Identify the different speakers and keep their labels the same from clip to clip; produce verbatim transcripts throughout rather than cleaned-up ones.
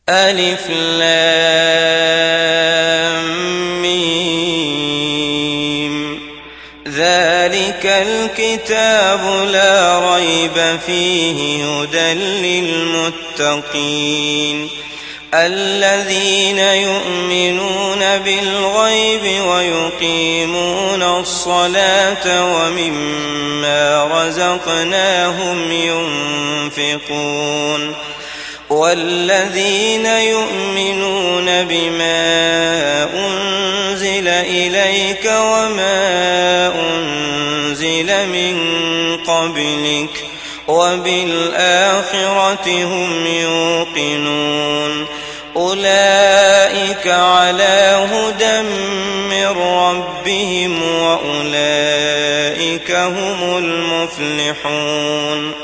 Speaker 1: ألف لام ميم. ذلك الكتاب لا ريب فيه هدى للمتقين الذين يؤمنون بالغيب ويقيمون الصلاة ومما رزقناهم ينفقون والذين يؤمنون بما أنزل إليك وما أنزل من قبلك وبالآخرة هم يوقنون أولئك على هدى من ربهم وأولئك هم المفلحون.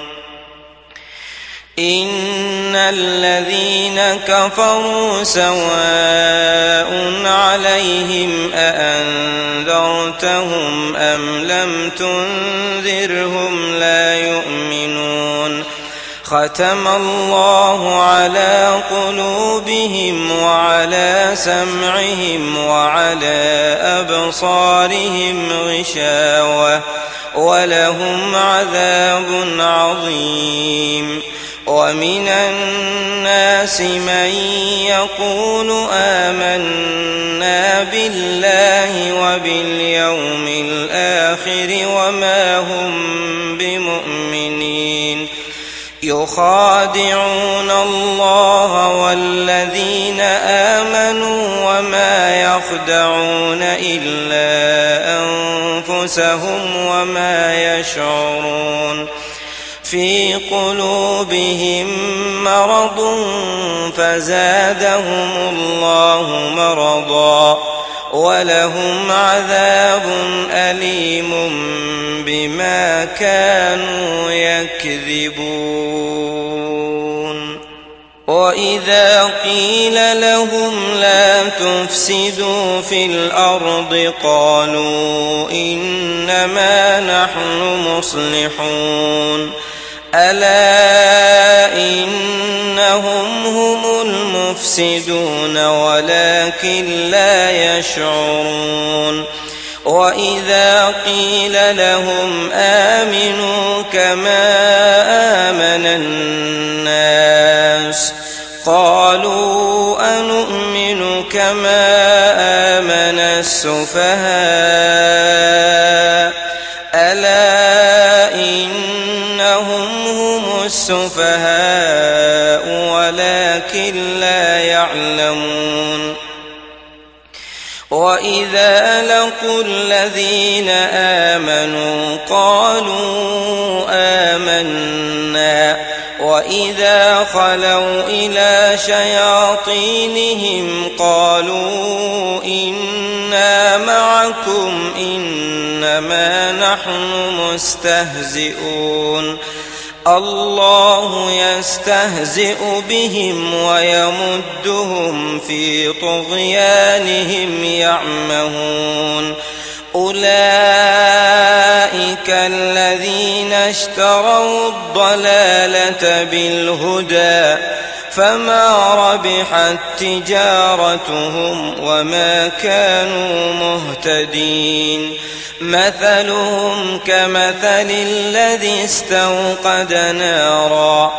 Speaker 1: إن الذين كفروا سواء عليهم أأنذرتهم أم لم تنذرهم لا يؤمنون ختم الله على قلوبهم وعلى سمعهم وعلى أبصارهم غشاوة ولهم عذاب عظيم. ومن الناس من يقول آمنا بالله وباليوم الآخر وما هم بمؤمنين يخادعون الله والذين آمنوا وما يخدعون إلا أنفسهم وما يشعرون. في قلوبهم مرض فزادهم الله مرضا ولهم عذاب أليم بما كانوا يكذبون. وإذا قيل لهم لا تفسدوا في الأرض قالوا إنما نحن مصلحون ألا إنهم هم المفسدون ولكن لا يشعرون. وإذا قيل لهم آمنوا كما آمن الناس قالوا أنؤمن كما آمن السفهاء ألا إنهم هم السفهاء ولكن لا يعلمون. وإذا لقوا الذين آمنوا قالوا آمنا وإذا خلوا إلى شياطينهم قالوا إنا معكم إنما نحن مستهزئون الله يستهزئ بهم ويمدهم في طغيانهم يعمهون. أولئك الذين اشتروا الضلالة بالهدى فما ربحت تجارتهم وما كانوا مهتدين. مثلهم كمثل الذي استوقد نارا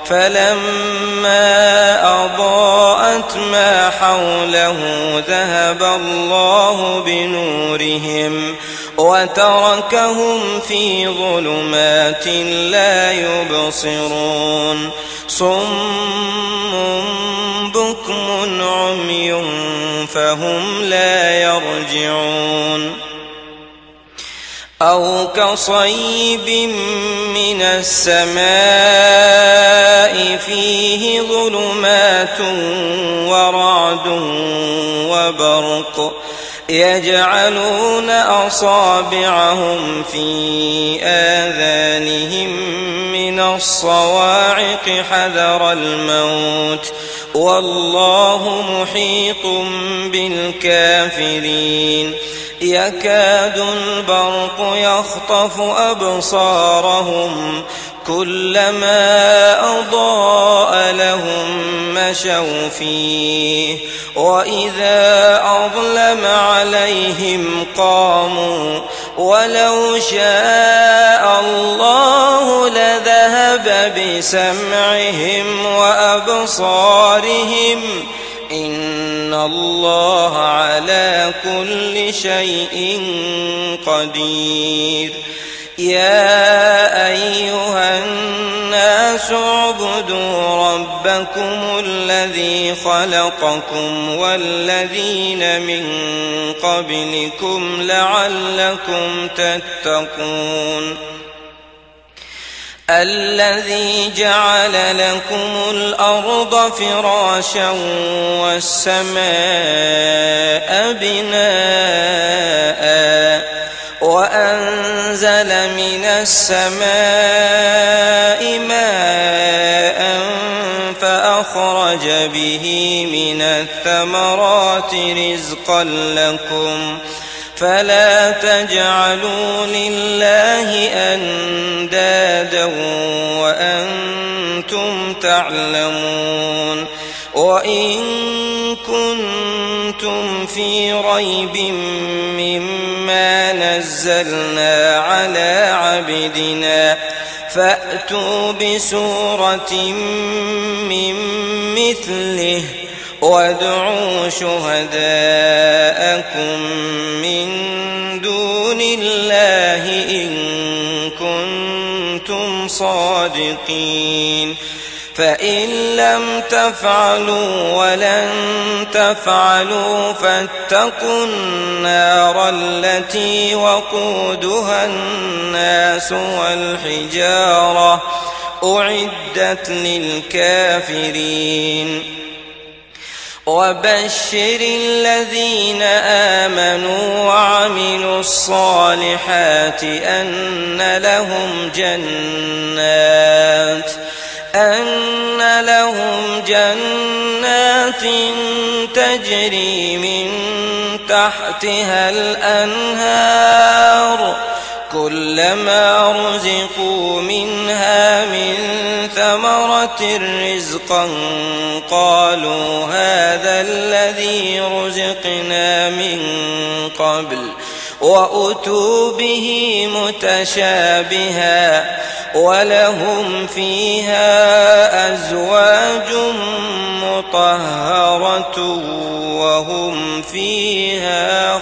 Speaker 1: فلما أضاءت ما حوله ذهب الله بنورهم وتركهم في ظلمات لا يبصرون صم بكم عمي فهم لا يرجعون. أو كصيب من السماء فيه ظلمات ورعد وبرق يجعلون أصابعهم في آذانهم من الصواعق حذر الموت والله محيط بالكافرين. يكاد البرق يخطف أبصارهم كلما أضاء لهم مشوا فيه وإذا أظلم عليهم قاموا ولو شاء الله لذهب بسمعهم وأبصارهم إن الله على كل شيء قدير. يا أيها الناس اعبدوا ربكم الذي خلقكم والذين من قبلكم لعلكم تتقون الذي جعل لكم الأرض فراشا والسماء بناء وأنزل من السماء ماء فأخرج به من الثمرات رزقا لكم فلا تجعلوا لله أندادا وأنتم تعلمون. وإن كنتم في ريب مما نزلنا على عبدنا فأتوا بسورة من مثله وادعوا شهداءكم من دون الله إن كنتم صادقين فإن لم تفعلوا ولن تفعلوا فاتقوا النار التي وقودها الناس والحجارة أعدت للكافرين. وبشر الذين آمنوا وعملوا الصالحات أن لهم جنات أن لهم جنات تجري من تحتها الأنهار كلما رزقوا منها من ثمرة رزقا قالوا هذا الذي رزقنا من قبل وأتوا به متشابها ولهم فيها أزواج مطهرة وهم فيها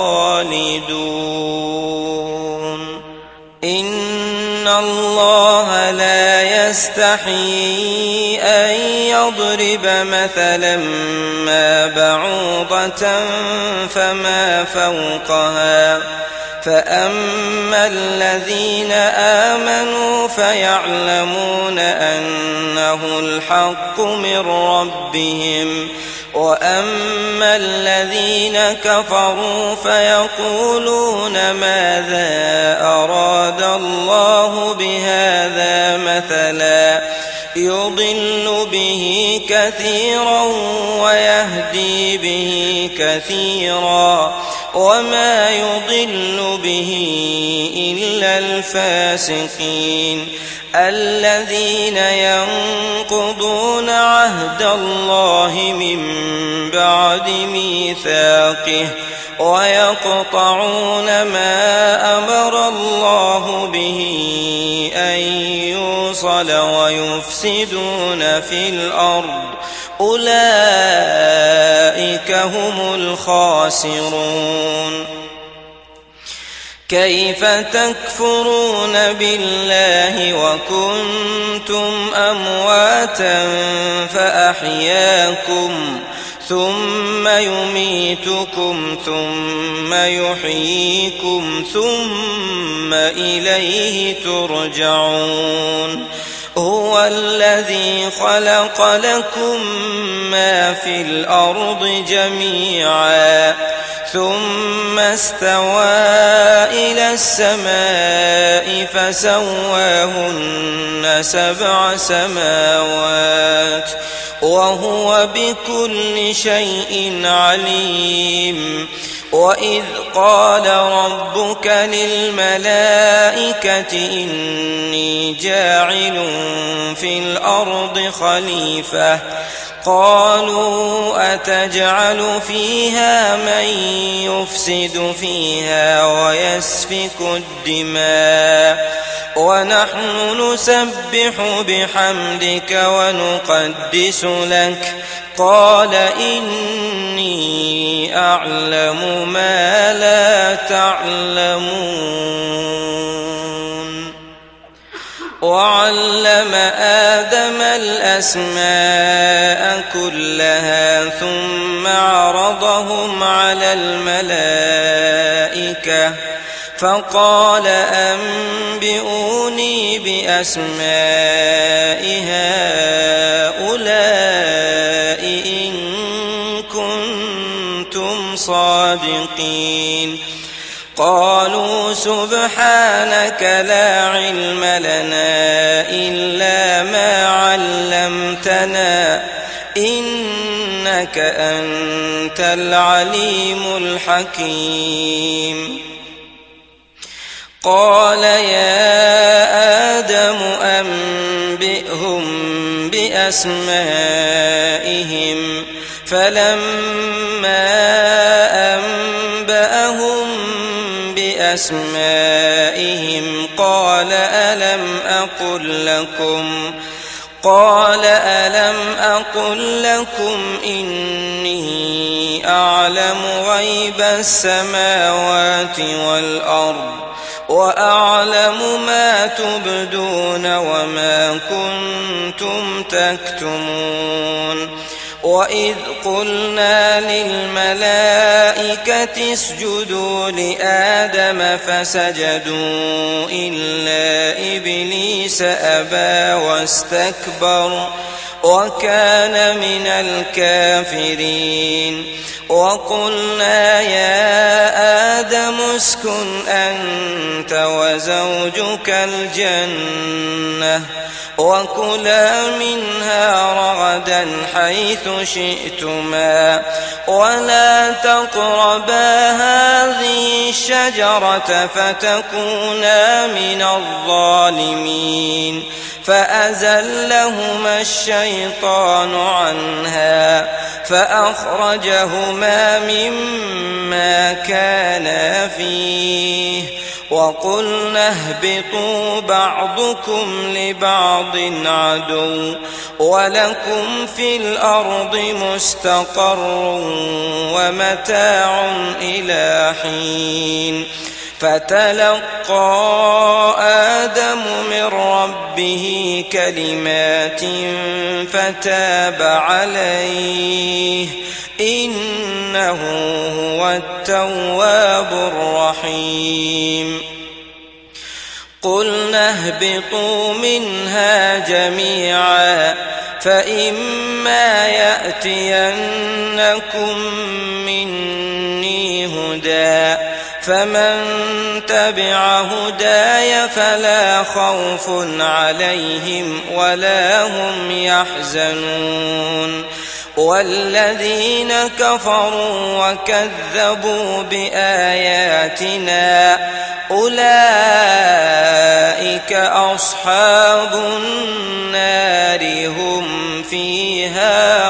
Speaker 1: خالدون. إن الله لا يستحيي أن يضرب مثلا ما بعوضة فما فوقها فأما الذين آمنوا فيعلمون أنه الحق من ربهم وأما الذين كفروا فيقولون ماذا أراد الله بهذا مثلا يضل به كثيرا ويهدي به كثيرا وما يضل به إلا الفاسقين الذين ينقضون عهد الله من بعد ميثاقه ويقطعون ما أمر الله به أن يوصل ويفسدون في الأرض أولئك هم الخاسرون. كيف تكفرون بالله وكنتم أمواتا فأحياكم ثم يميتكم ثم يحييكم ثم إليه ترجعون. هو الذي خلق لكم ما في الأرض جميعا ثم استوى إلى السماء فسواهن سبع سماوات وهو بكل شيء عليم وإذ قال ربك للملائكة إني جاعل في الأرض خليفة قالوا أتجعل فيها من يفسد فيها ويسفك الدماء ونحن نسبح بحمدك ونقدس لك قال إني أعلم ما لا تعلمون وعلم آدم الأسماء كلها ثم عرضهم على الملائكة فقال أنبئوني بأسماء هؤلاء إن كنتم صادقين قالوا سبحانك لا علم لنا إلا ما علمتنا إنك أنت العليم الحكيم قال يا آدم أنبئهم بأسمائهم فلما أنبأهم بأسمائهم قال ألم أقل لكم قال ألم أقل لكم إني أعلم غيب السماوات والأرض وأعلم ما تبدون وما كنتم تكتمون وإذ قلنا للملائكة اسجدوا لآدم فسجدوا إلا إبليس أبى واستكبر وكان من الكافرين وقلنا يا آدم اسكن أنت وزوجك الجنة وكلا منها رغدا حيث شئتما ولا تقربا هذه الشجرة فتكونا من الظالمين فأزلهما الشيطان عنها فأخرجهما مما كانا فيه وقلنا اهبطوا بعضكم لبعض عدو ولكم في الأرض مستقر ومتاع إلى حين فتلقى آدم من ربه كلمات فتاب عليه إنه هو التواب الرحيم قلنا اهبطوا منها جميعا فإما يأتينكم مني هدى فمن تبع هداي فلا خوف عليهم ولا هم يحزنون والذين كفروا وكذبوا بآياتنا أولئك أصحاب النار هم فيها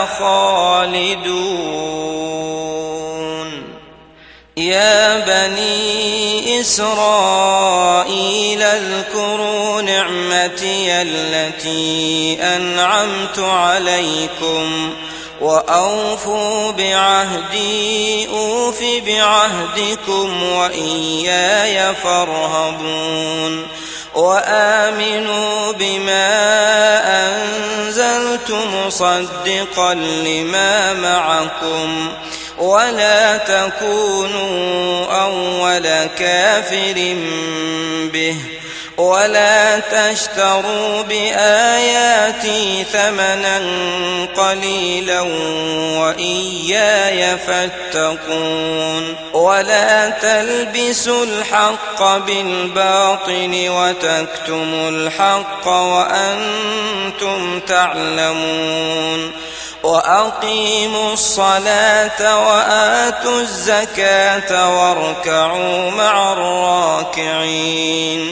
Speaker 1: خالدون يا بني إسرائيل اذكروا نعمتي التي أنعمت عليكم وأوفوا بعهدي أوف بعهدكم وإياي فارهبون وآمنوا بما أنزلت مصدقا لما معكم ولا تكونوا أول كافر به ولا تشتروا بآياتي ثمنا قليلا وإياي فاتقون ولا تلبسوا الحق بالباطل وتكتموا الحق وأنتم تعلمون وأقيموا الصلاة وآتوا الزكاة واركعوا مع الراكعين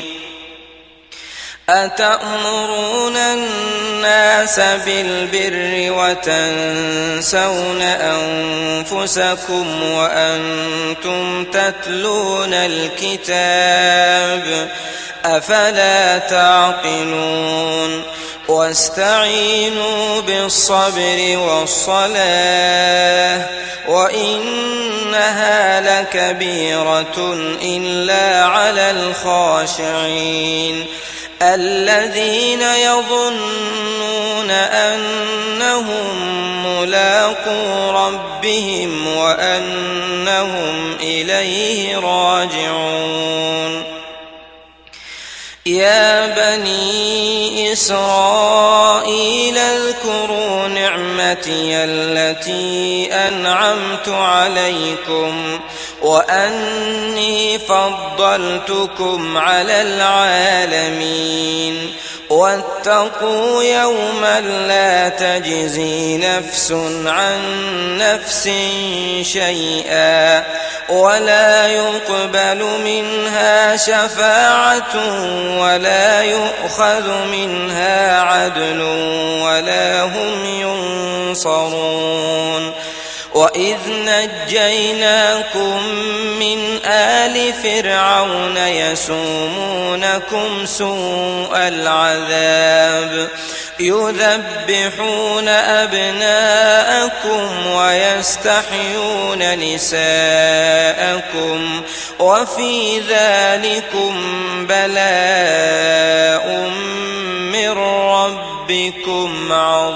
Speaker 1: أتأمرون الناس بالبر وتنسون أنفسكم وأنتم تتلون الكتاب أفلا تعقلون واستعينوا بالصبر والصلاة وإنها لكبيرة إلا على الخاشعين الذين يظنون أنهم ملاقو ربهم وأنهم إليه راجعون يا بني إسرائيل اذكروا نعمتي التي أنعمت عليكم وأني فضلتكم على العالمين واتقوا يوما لا تجزي نفس عن نفس شيئا ولا يقبل منها شفاعة ولا يؤخذ منها عدل ولا هم ينصرون وإذ نجيناكم من آل فرعون يسومونكم سوء العذاب يذبحون أبناءكم ويستحيون نساءكم وفي ذلكم بلاء من ربكم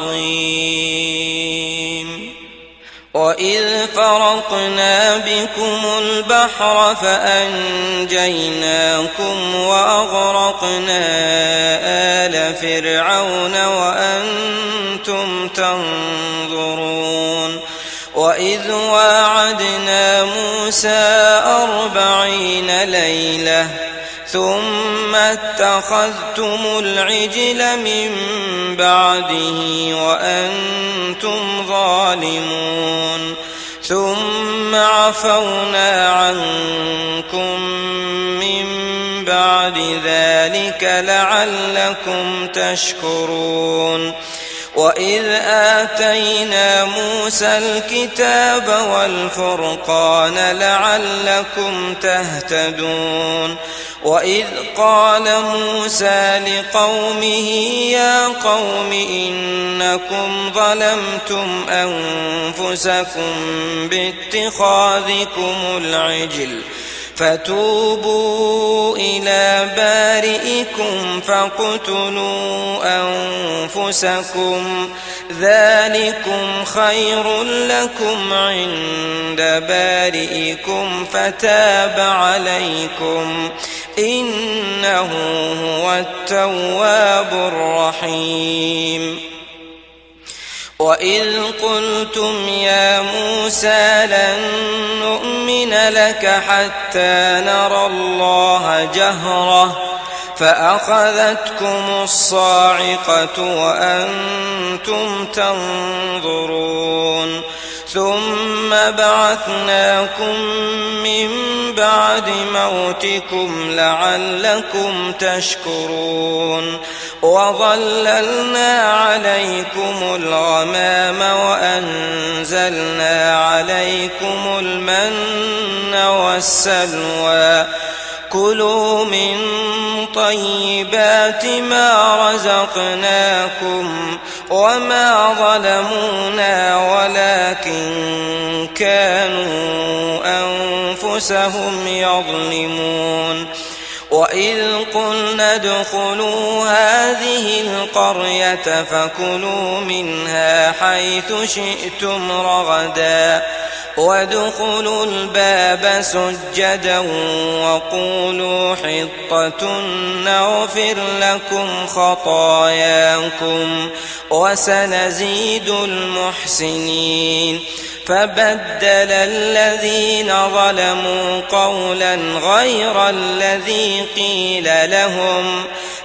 Speaker 1: عظيم وإذ فرقنا بكم البحر فأنجيناكم وأغرقنا آل فرعون وأنتم تنظرون وإذ واعدنا موسى أربعين ليلة ثم اتخذتم العجل من بعده وأنتم ظالمون ثم عفونا عنكم من بعد ذلك لعلكم تشكرون وإذ آتينا موسى الكتاب والفرقان لعلكم تهتدون وإذ قال موسى لقومه يا قوم إنكم ظلمتم أنفسكم باتخاذكم العجل فتوبوا إلى بارئكم فاقتلوا أنفسكم ذلكم خير لكم عند بارئكم فتاب عليكم إنه هو التواب الرحيم وإذ قلتم يا موسى لن نؤمن لك حتى نرى الله جهرة فأخذتكم الصاعقة وأنتم تنظرون ثم بعثناكم من بعد موتكم لعلكم تشكرون وظللنا عليكم الغمام وأنزلنا عليكم المن والسلوى كلوا من طيبات ما رزقناكم وما ظلمونا ولكن كانوا أنفسهم يظلمون وإذ قلنا ادخلوا هذه القرية فكلوا منها حيث شئتم رغدا وادخلوا الباب سجدا وقولوا حطة نغفر لكم خطاياكم وسنزيد المحسنين. فبدل الذين ظلموا قولا غير الذي قيل لهم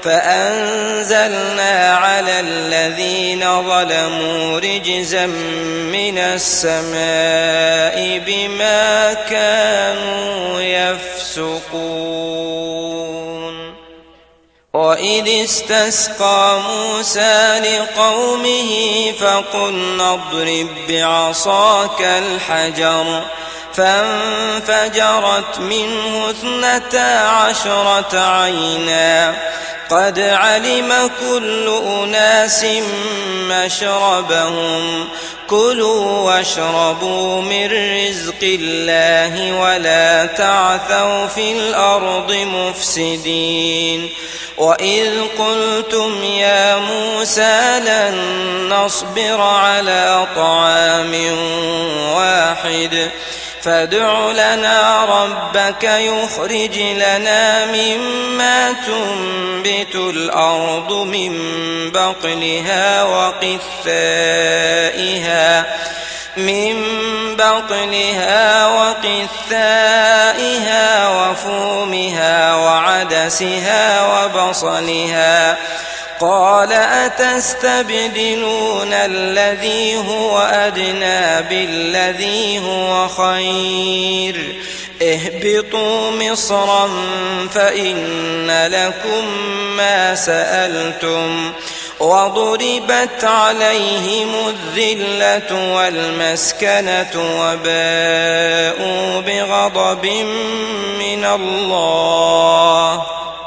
Speaker 1: فأنزلنا على الذين ظلموا رجزا من السماء بما كانوا يفسقون. وإذ استسقى موسى لقومه فقلنا اضرب بعصاك الحجر فانفجرت منه اثنتا عشرة عينا قد علم كل أناس مشربهم كلوا واشربوا من رزق الله ولا تعثوا في الأرض مفسدين. وإذ قلتم يا موسى لن نصبر على طعام واحد فادع لنا ربك يخرج لنا مما تنبت الأرض من بقلها وقثائها من بطنها وقثائها وفومها وعدسها وبصلها قال أتستبدلون الذي هو أدنى بالذي هو خير اهبطوا مصرا فإن لكم ما سألتم وضربت عليهم الذلة والمسكنة وباءوا بغضب من الله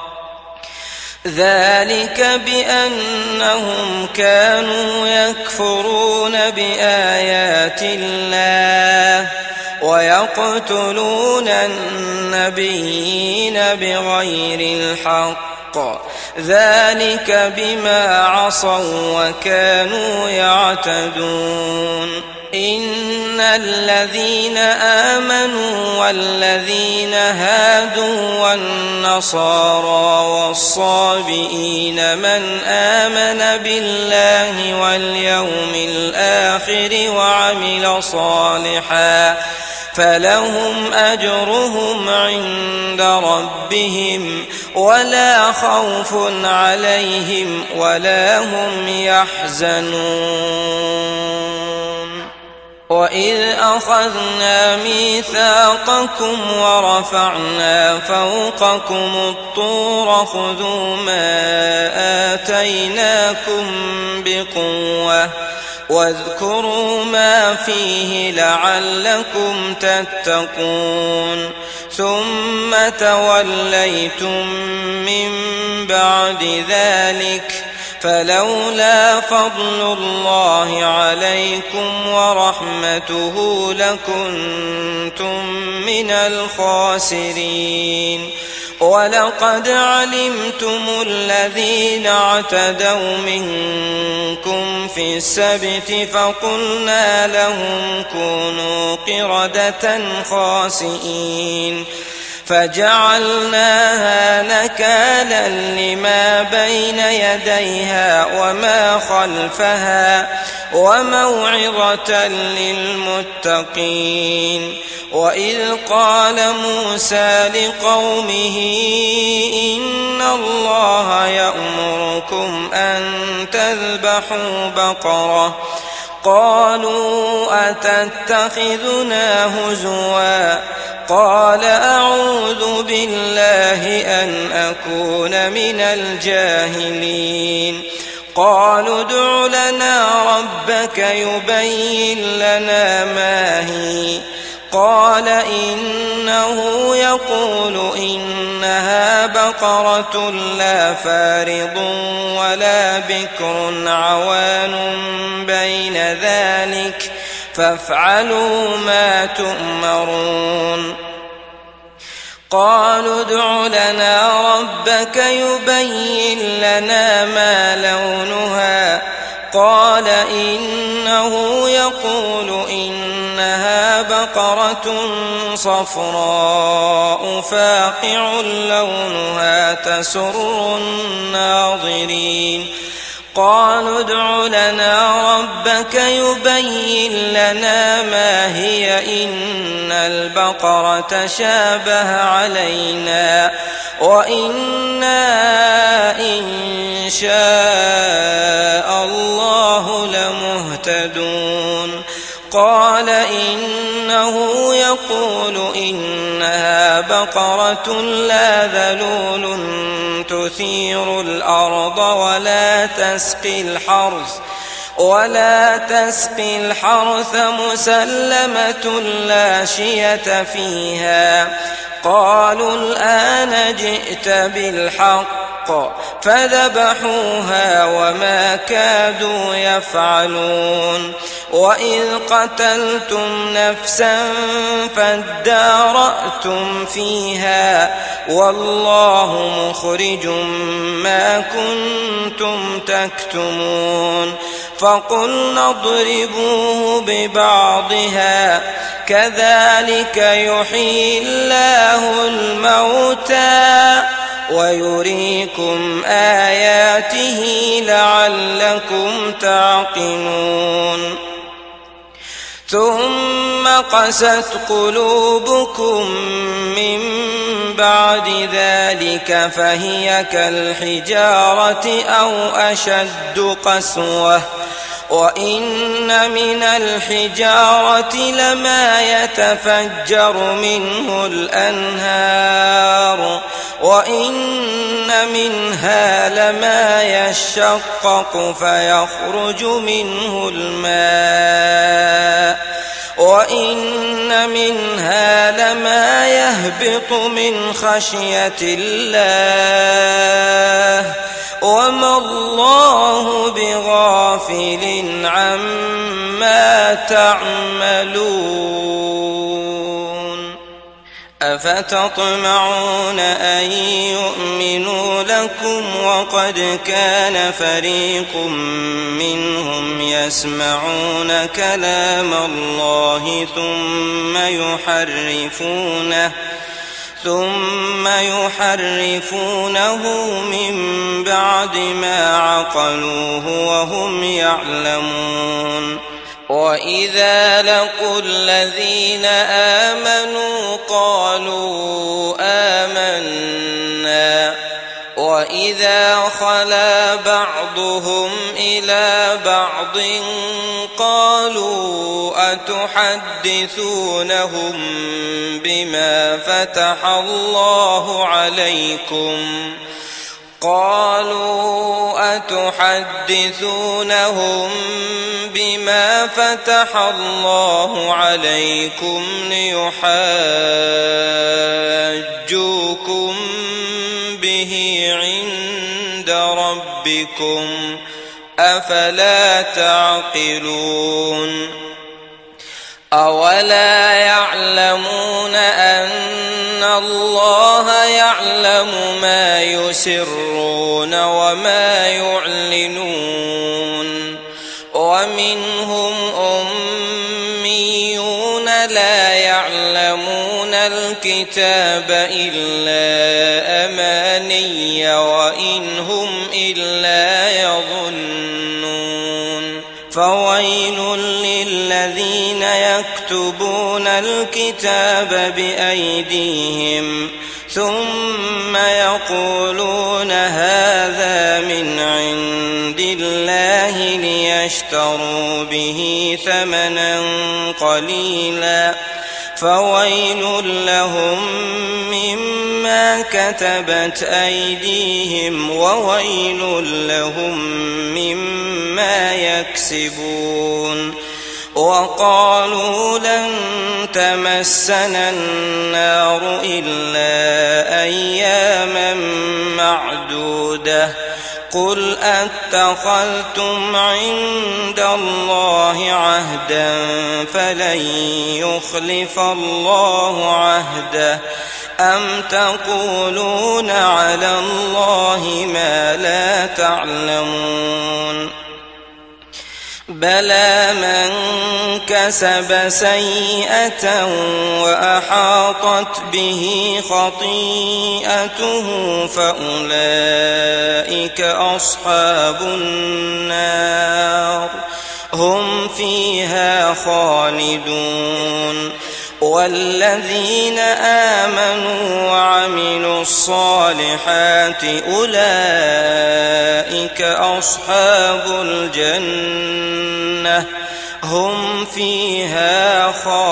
Speaker 1: ذلك بأنهم كانوا يكفرون بآيات الله ويقتلون النبيين بغير الحق ذلك بما عصوا وكانوا يعتدون. إن الذين آمنوا والذين هادوا والنصارى والصابئين من آمن بالله واليوم الآخر وعمل صالحا فلهم أجرهم عند ربهم ولا خوف عليهم ولا هم يحزنون. وإذ أخذنا ميثاقكم ورفعنا فوقكم الطور خذوا ما آتيناكم بقوة واذكروا ما فيه لعلكم تتقون ثم توليتم من بعد ذلك فلولا فضل الله عليكم ورحمته لكنتم من الخاسرين. ولقد علمتم الذين اعتدوا منكم في السبت فقلنا لهم كونوا قردة خاسئين فجعلناها نكالا لما بين يديها وما خلفها وموعظة للمتقين. وإذ قال موسى لقومه إن الله يأمركم أن تذبحوا بقرة قالوا أتتخذنا هزوا قال أعوذ بالله أن أكون من الجاهلين. قالوا ادع لنا ربك يبين لنا ما هي قال إنه يقول إنها بقرة لا فارض ولا بكر عوان بين ذلك فافعلوا ما تؤمرون. قالوا ادع لنا ربك يبين لنا ما لونها قال إنه يقول إنها بقرة صفراء فاقع لونها تسر الناظرين قالوا ادع لنا ربك يبين لنا ما هي إن البقرة شابه علينا وإنا إن شاء الله لمهتدون قال إنه يقول إنها بقرة لا ذلول تثير الأرض ولا تسقي الحرث ولا تسقي الحرث مسلمة لا شية فيها قالوا الآن جئت بالحق فذبحوها وما كادوا يفعلون وإذ قتلتم نفسا فادارأتم فيها والله مخرج ما كنتم تكتمون فقلنا اضربوه ببعضها كذلك يحيي الله الموتى ويريكم آياته لعلكم تعقلون ثم قست قلوبكم من بعد ذلك فهي كالحجارة أو أشد قسوة وإن من الحجارة لما يتفجر منه الأنهار وإن منها لما يشقق فيخرج منه الماء وإن منها لما يهبط من خشية الله وما الله بغافل عما تعملون أفتطمعون أن يؤمنوا لكم وقد كان فريق منهم يسمعون كلام الله ثم يحرفونه ثم يحرفونه من بعد ما عقلوه وهم يعلمون وإذا لقوا الذين آمنوا قالوا آمنا وإذا خلا بعضهم إلى بعض قالوا أتحدثونهم بما فتح الله عليكم قالوا أتحدثونهم بما فتح الله عليكم ليحاجوكم به عند ربكم أفلا تعقلون أولا يعلمون أن الله يعلم ما يسرون وما يعلنون ومنهم أميون لا يعلمون الكتاب إلا أماني وإن هم إلا يظنون فويل للذين يكتبون الكتاب بأيديهم ثم يقولون هذا من عند الله ليشتروا به ثمنا قليلا فويل لهم مما كتبت أيديهم وويل لهم مما يكسبون وقالوا لن تمسنا النار إلا أياما معدودة قل أتخذتم عند الله عهدا فلن يخلف الله عهده أم تقولون على الله ما لا تعلمون بلى من كسب سيئة وأحاطت به خطيئته فأولئك أصحاب النار هم فيها خالدون والذين آمنوا وعملوا الصالحات أولئك أصحاب الجنة هم فيها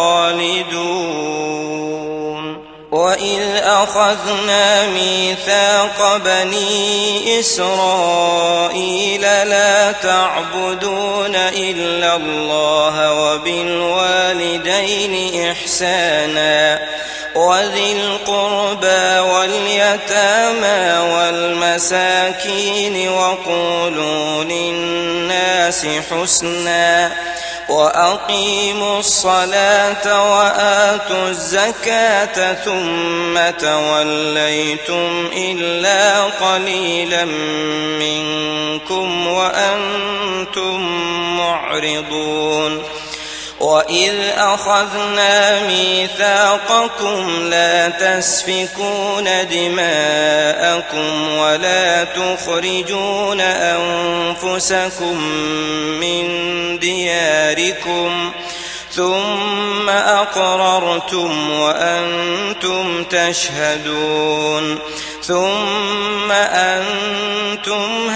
Speaker 1: خالدون وإذ أخذنا ميثاق بني إسرائيل لا تعبدون إلا الله وبالوالدين إحسانا وذي القربى واليتامى والمساكين وقولوا للناس حسنا وأقيموا الصلاة وآتوا الزكاة ثم توليتم إلا قليلا منكم وأنتم معرضون وإذ أخذنا ميثاقكم لا تسفكون دماءكم ولا تخرجون أنفسكم من دياركم ثم أقررتم وأنتم تشهدون ثم أنتم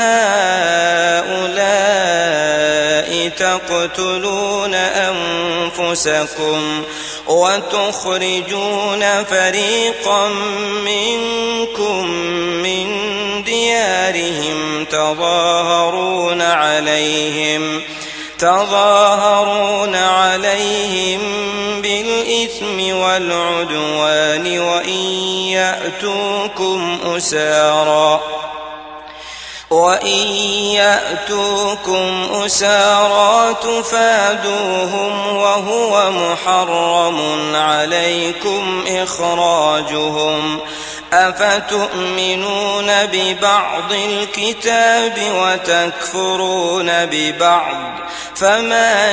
Speaker 1: هؤلاء تقتلون أنفسكم وتخرجون فريقا منكم من ديارهم تظاهرون عليهم تظاهرون عليهم بالإثم والعدوان وإن يأتوكم أسارى وإن يأتوكم أسارى تفادوهم وهو محرم عليكم إخراجهم أفتؤمنون ببعض الكتاب وتكفرون ببعض فما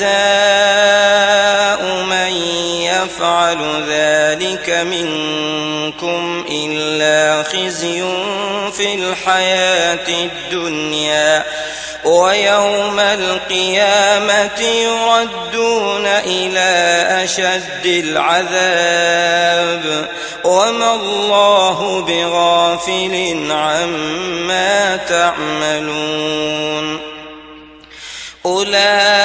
Speaker 1: جزاء من يفعل ذلك منكم إلا خزي في الحياة الدنيا ويوم القيامة يردون إلى أشد العذاب وما الله بغافل عما تعملون أولئك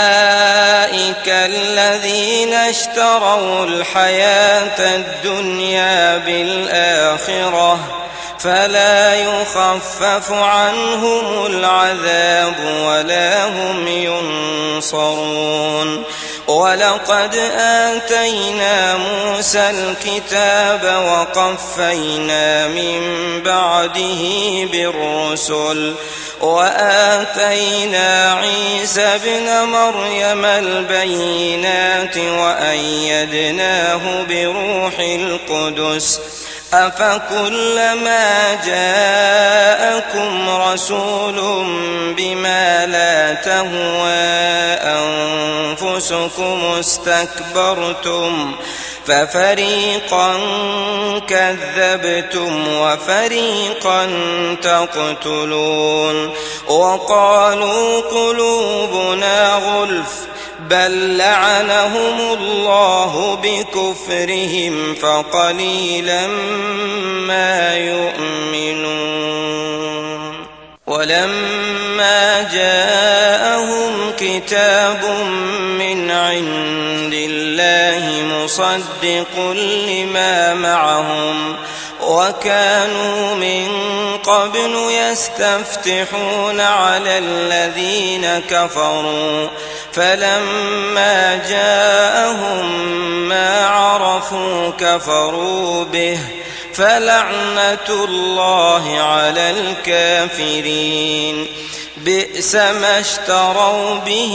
Speaker 1: الذين اشتروا الحياة الدنيا بالآخرة فلا يخفف عنهم العذاب ولا هم ينصرون ولقد آتينا موسى الكتاب وقفينا من بعده بالرسل وآتينا عيسى ابن مريم البينات وأيدناه بروح القدس أفكلما جاءكم رسول بما لا تهوى أنفسكم استكبرتم ففريقا كذبتم وفريقا تقتلون وقالوا قلوبنا غلف بل لعنهم الله بكفرهم فقليلا ما يؤمنون ولما جاءهم كتاب من عند الله مصدق لما معهم وكانوا من قبل يستفتحون على الذين كفروا فلما جاءهم ما عرفوا كفروا به فلعنة الله على الكافرين بئس ما اشتروا به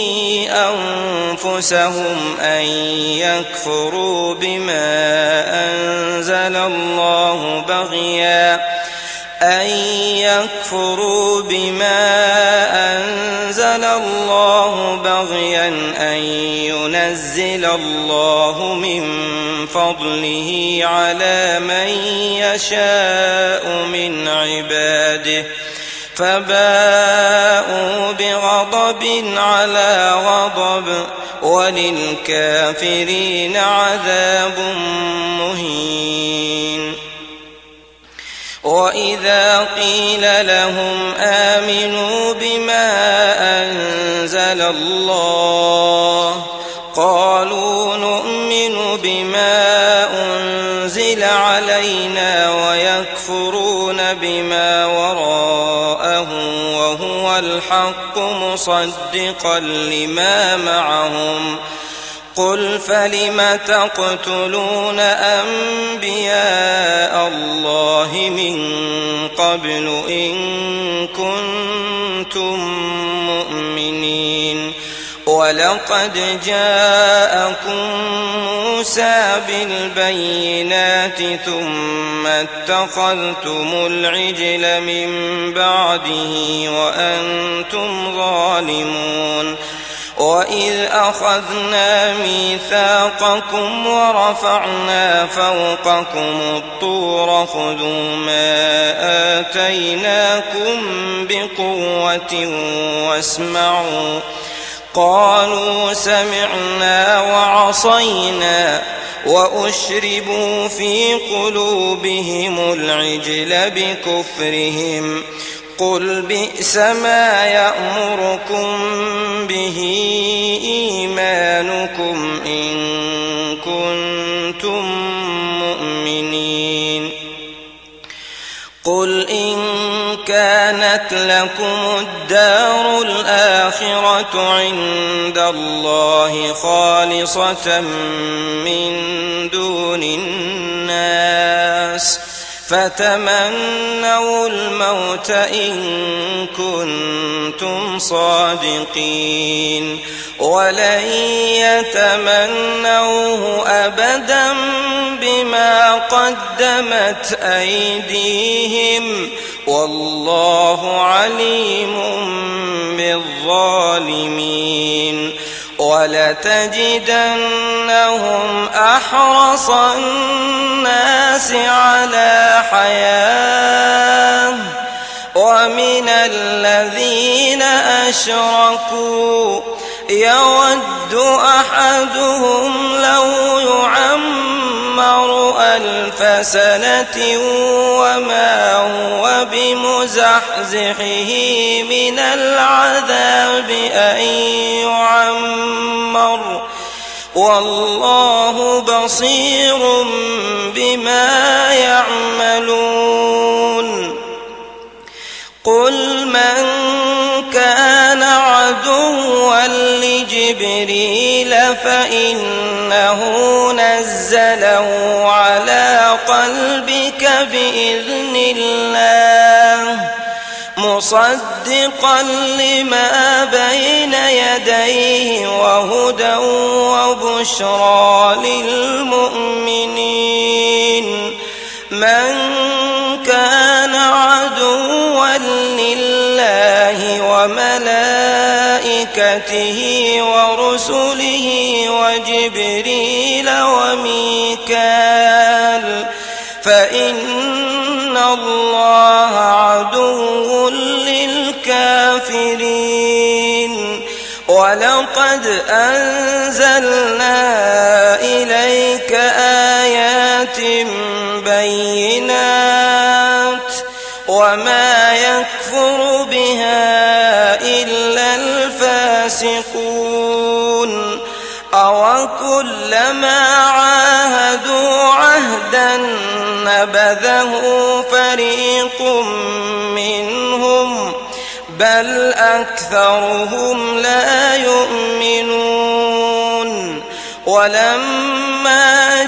Speaker 1: أنفسهم أن يكفروا بما أنزل الله بغيا أن يكفروا بما أنزل الله بغيا أن ينزل الله من فضله على من يشاء من عباده فباءوا بغضب على غضب وللكافرين عذاب مهين. وإذا قيل لهم آمنوا بما أنزل الله قالوا نؤمن بما أنزل علينا ويكفرون بما وراءه وهو الحق مصدقا لما معهم قل فلم تقتلون أنبياء الله من قبل إن كنتم مؤمنين ولقد جاءكم موسى بالبينات ثم اتخذتم العجل من بعده وأنتم ظالمون وإذ أخذنا ميثاقكم ورفعنا فوقكم الطور خذوا ما آتيناكم بقوة واسمعوا قالوا سمعنا وعصينا وأشربوا في قلوبهم العجل بكفرهم قل بئس ما يأمركم به إيمانكم إن كنتم مؤمنين قل إن كانت لكم الدار الآخرة عند الله خالصة من دون الناس فتمنوا الموت إن كنتم صادقين ولن يتمنوه أبدا بما قدمت أيديهم والله عليم بالظالمين ولتجدنهم أحرص الناس على حياة ومن الذين أشركوا يود أحدهم لو يعمر ألف سنة وما هو بمزحزحه من العذاب أن يعمر والله بصير بما يعملون قل من كان عدوا لجبريل فإنه نزله على قلبك بإذن الله مصدقا لما بين يديه وهدى وبشرى للمؤمنين من كان عدوا لله وملائكته ورسله وجبريل وميكال فإن الله عدو للكافرين ولقد أنزلنا إليك آيات بينات وما يكفر بها إلا الفاسقون أوكلما عاهدوا عهدا نبذه فريق منهم بل أكثرهم لا يؤمنون ولما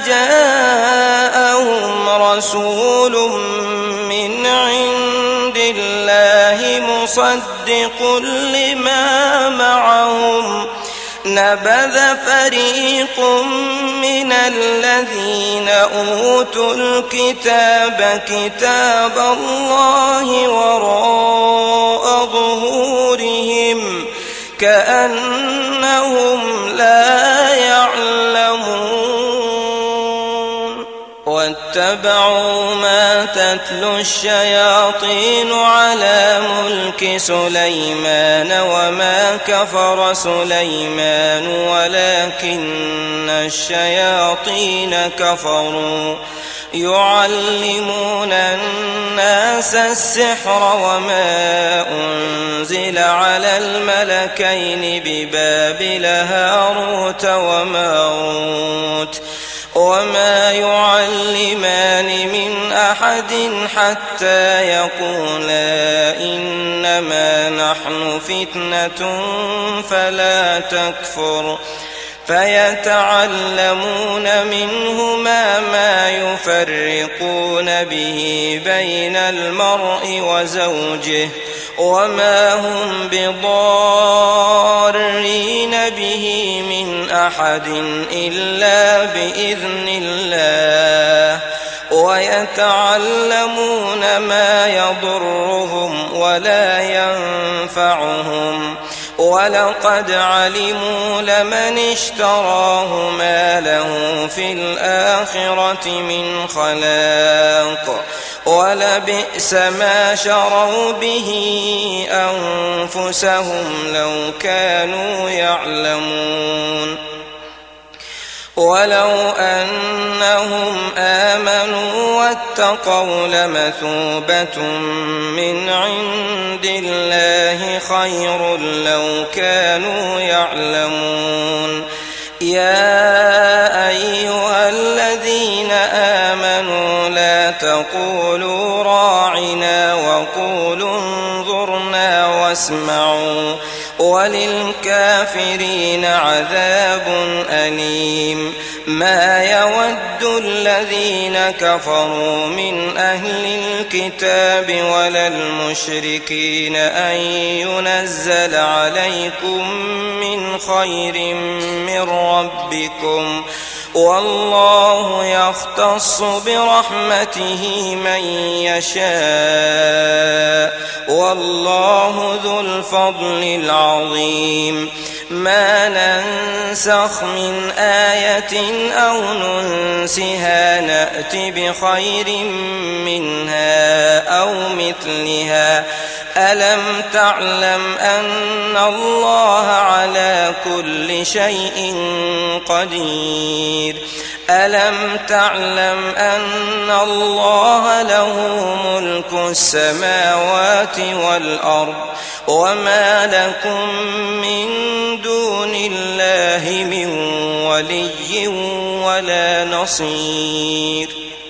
Speaker 1: جاءهم رسول من عند الله مصدق لما معهم نبذ فريق من الذين أوتوا الكتاب كتاب الله وراء ظهورهم كأنهم لا يعلمون واتبعوا ما تتلو الشياطين على ملك سليمان وما كفر سليمان ولكن الشياطين كفروا يعلمون الناس السحر وما أنزل على الملكين ببابل هاروت وماروت وما يعلمان من أحد حتى يقولا إنما نحن فتنة فلا تكفر فيتعلمون منهما ما يفرقون به بين المرء وزوجه وما هم بضارين به من أحد إلا بإذن الله ويتعلمون ما يضرهم ولا ينفعهم ولقد علموا لمن اشتراه ما له في الآخرة من خلاق ولبئس ما شروا به أنفسهم لو كانوا يعلمون ولو أنهم آمنوا واتقوا لمثوبة من عند الله خير لو كانوا يعلمون يا أيها الذين آمنوا لا تقولوا راعنا وقولوا انظرنا واسمعوا وللكافرين عذاب أليم ما يود الذين كفروا من أهل الكتاب ولا المشركين أن ينزل عليكم من خير من ربكم والله يختص برحمته من يشاء والله ذو الفضل العظيم ما ننسخ من آية أو ننسها نأت بخير منها أو مثلها ألم تعلم أن الله على كل شيء قدير ألم تعلم أن الله له ملك السماوات والأرض وما لكم من دون الله من ولي ولا نصير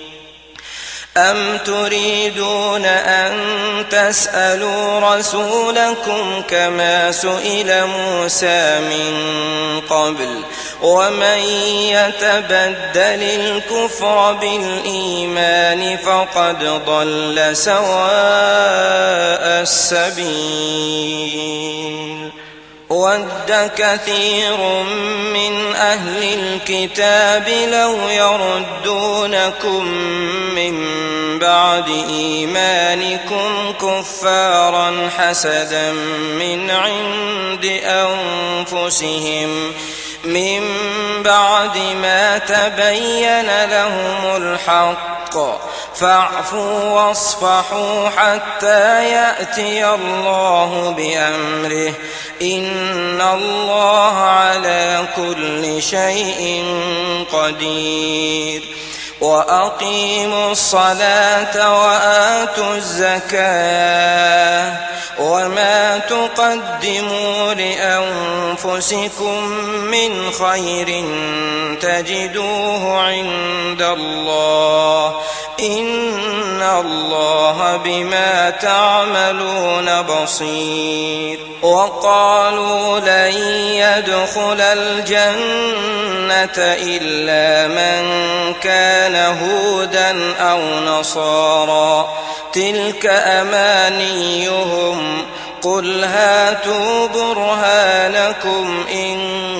Speaker 1: أم تريدون أن تسألوا رسولكم كما سئل موسى من قبل ومن يتبدل الكفر بالإيمان فقد ضل سواء السبيل ود كثير من أهل الكتاب لو يردونكم من بعد إيمانكم كفارا حسدا من عند أنفسهم من بعد ما تبين لهم الحق فاعفوا واصفحوا حتى يأتي الله بأمره إن الله على كل شيء قدير وأقيموا الصلاة وآتوا الزكاة وما تقدموا لأنفسكم من خير تجدوه عند الله إن الله بما تعملون بصير وقالوا لن يدخل الجنة إلا من كان هودا أو نصارى تلك أمانيهم قل هاتوا برهانكم إن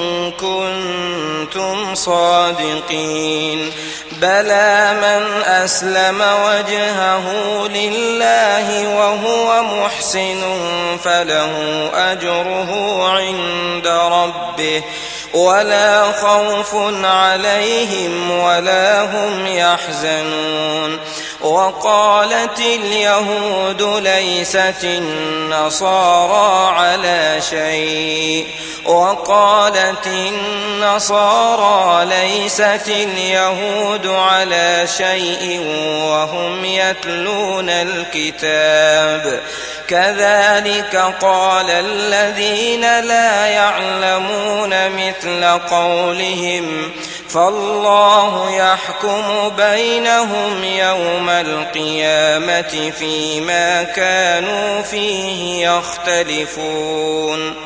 Speaker 1: كنتم صادقين بلى من أسلم وجهه لله وهو محسن فله أجره عند ربه ولا خوف عليهم ولا هم يحزنون وقالت اليهود ليست النصارى على شيء وقالت النصارى ليست اليهود على شيء وهم يتلون الكتاب كذلك قال الذين لا يعلمون مثل قولهم فالله يحكم بينهم يوم القيامة فيما كانوا فيه يختلفون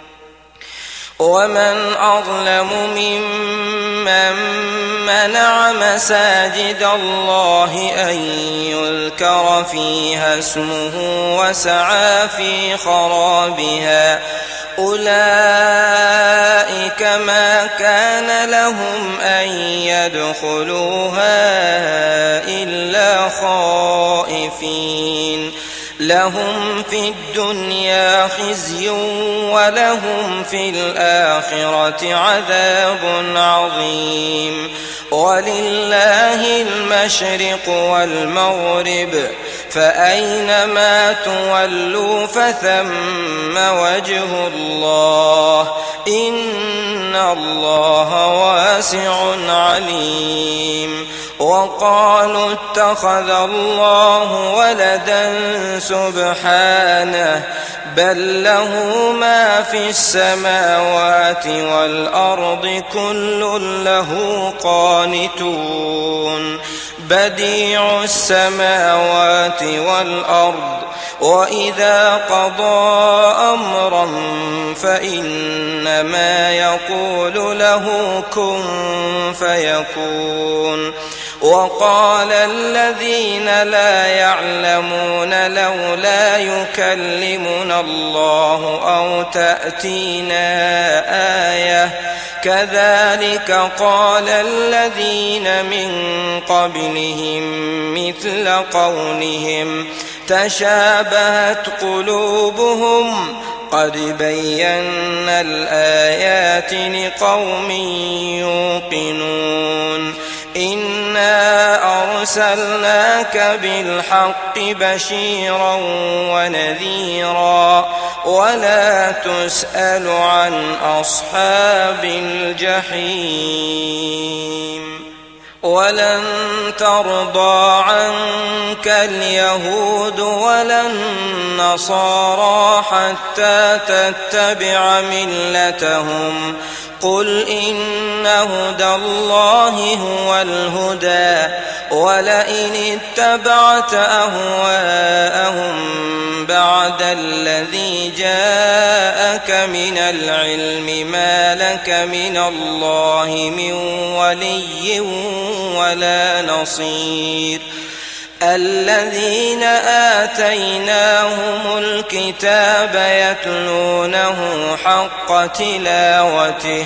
Speaker 1: ومن أظلم ممن منع مساجد الله أن يذكر فيها اسمه وسعى في خرابها أولئك ما كان لهم أن يدخلوها إلا خائفين لهم في الدنيا خزي ولهم في الآخرة عذاب عظيم ولله المشرق والمغرب فأينما تولوا فثم وجه الله إن الله واسع عليم وقالوا اتخذ الله ولدا سبحانه بل له ما في السماوات والأرض كل له قانتون بديع السماوات والأرض وإذا قضى أمرا فإنما يقول له كن فيكون وقال الذين لا يعلمون لولا يكلمنا الله أو تأتينا آية كذلك قال الذين من قبلهم مثل قولهم تشابهت قلوبهم قد بينا الآيات لقوم يوقنون إنا أرسلناك بالحق بشيرا ونذيرا ولا تسأل عن أصحاب الجحيم ولن ترضى عنك اليهود ولا النصارى حتى تتبع ملتهم قل إن هدى الله هو الهدى ولئن اتبعت أهواءهم بعد الذي جاءك من العلم ما لك من الله من ولي ولا نصير الذين آتيناهم الكتاب يتلونه حق تلاوته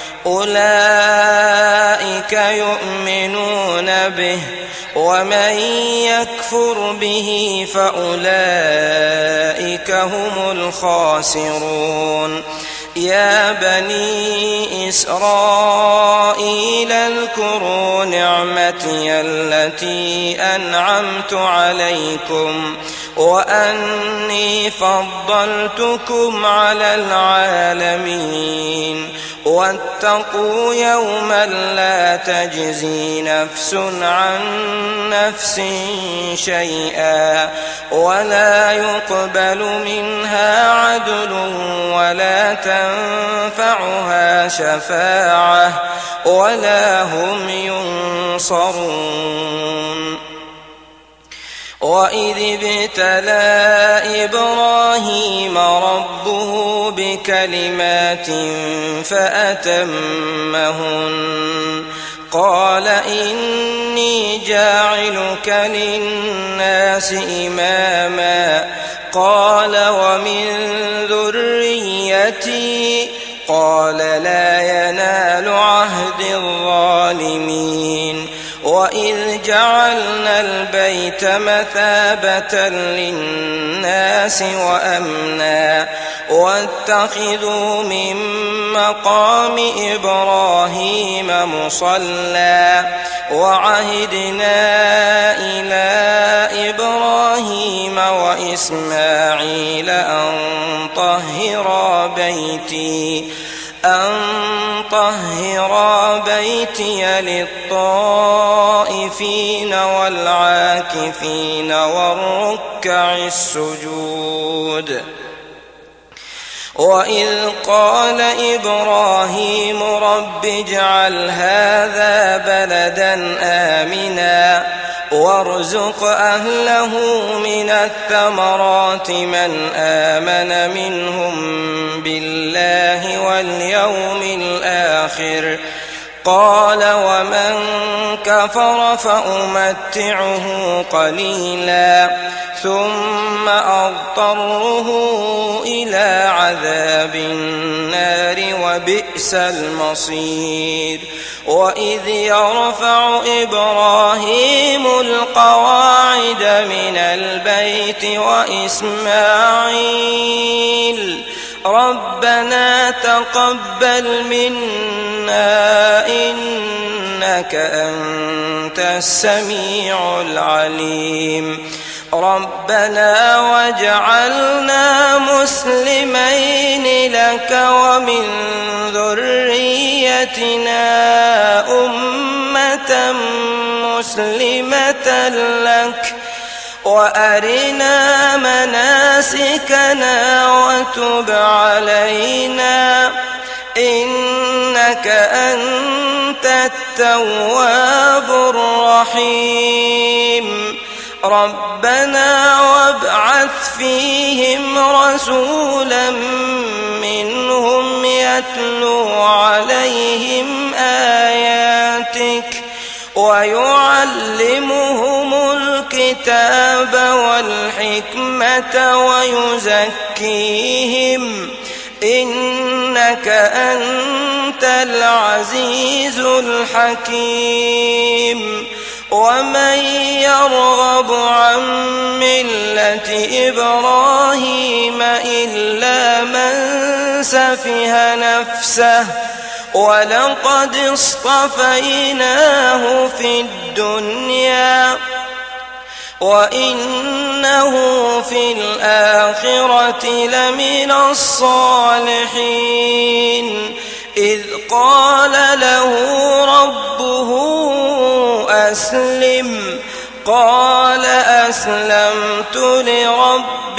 Speaker 1: أولئك يؤمنون به ومن يكفر به فأولئك هم الخاسرون يا بني إسرائيل اذكروا نعمتي التي أنعمت عليكم وأني فضلتكم على العالمين واتقوا يوما لا تجزي نفس عن نفس شيئا ولا يقبل منها عدل ولا تنفعها شفاعة ولا هم ينصرون وإذ ابتلى إبراهيم ربه بكلمات فأتمهن قال إني جاعلك للناس إماما قال ومن ذريتي قال لا ينال عهد الظالمين وإذ جعلنا البيت مثابة للناس وأمنا واتخذوا من مقام إبراهيم مصلى وعهدنا إلى إبراهيم وإسماعيل أن طهرا بيتي أن طهرا بيتي للطائفين والعاكفين والركع السجود وإذ قال إبراهيم رب اجعل هذا بلدا آمنا وارزق أهله من الثمرات من آمن منهم بالله واليوم الآخر قال ومن كفر فأمتعه قليلا ثم أضطره إلى عذاب النار وبئس المصير وإذ يرفع إبراهيم القواعد من البيت وإسماعيل ربنا تقبل منا إنك أنت السميع العليم ربنا واجعلنا مسلمين لك ومن ذريتنا أمة مسلمة لك وأرنا مناسكنا وتب علينا إنك أنت التواب الرحيم ربنا وابعث فيهم رسولا منهم يتلو عليهم آياتك ويعلمهم الكتاب والحكمة ويزكيهم إنك أنت العزيز الحكيم ومن يرغب عن ملة إبراهيم إلا من سفه نفسه ولقد اصطفيناه في الدنيا وإنه في الآخرة لمن الصالحين إذ قال له ربه أسلم قال أسلمت لرب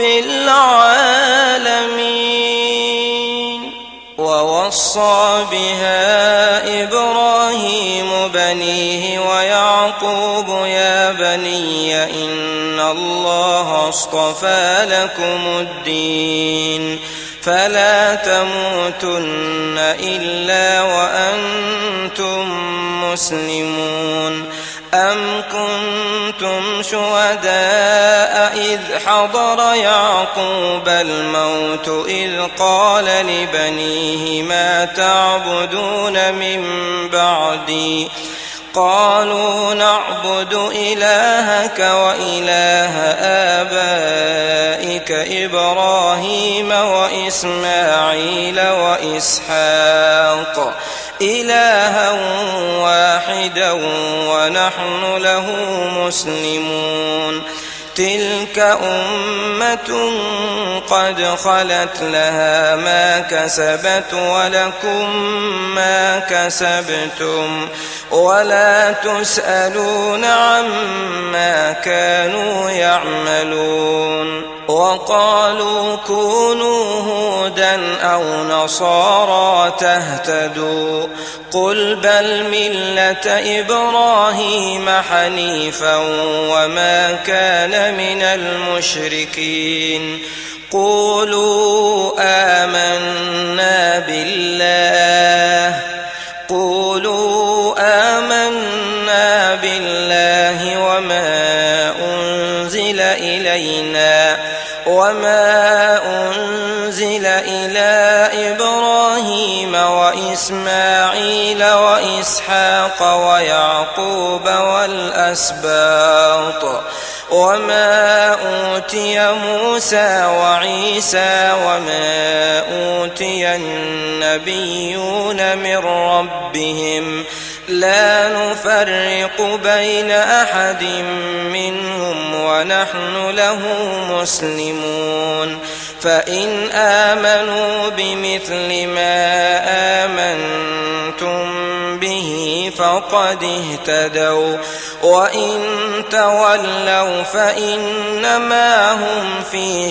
Speaker 1: العالمين ووصى بها إبراهيم بنيه ويعقوب يا بني إن الله اصطفى لكم الدين فلا تموتن إلا وأنتم مسلمون أم كنتم شهداء إذ حضر يعقوب الموت إذ قال لبنيه ما تعبدون من بعدي قالوا نعبد إلهك وإله آبائك إبراهيم وإسماعيل وإسحاق إلها واحدا ونحن له مسلمون تلك أمة قد خلت لها ما كسبت ولكم ما كسبتم ولا تسألون عما كانوا يعملون وقالوا كونوا هودا أو نصارى تهتدوا قل بل ملة إبراهيم حنيفا وما كان من المشركين قولوا آمنا بالله قولوا آمنا بالله وما أنزل إلينا وما أنزل إلى وإسحاق ويعقوب والأسباط وما أوتي موسى وعيسى وما أوتي النبيون من ربهم لا نفرق بين أحد منهم ونحن له مسلمون فإن آمنوا بمثل ما آمنتم به فقد اهتدوا وإن تولوا فإنما هم في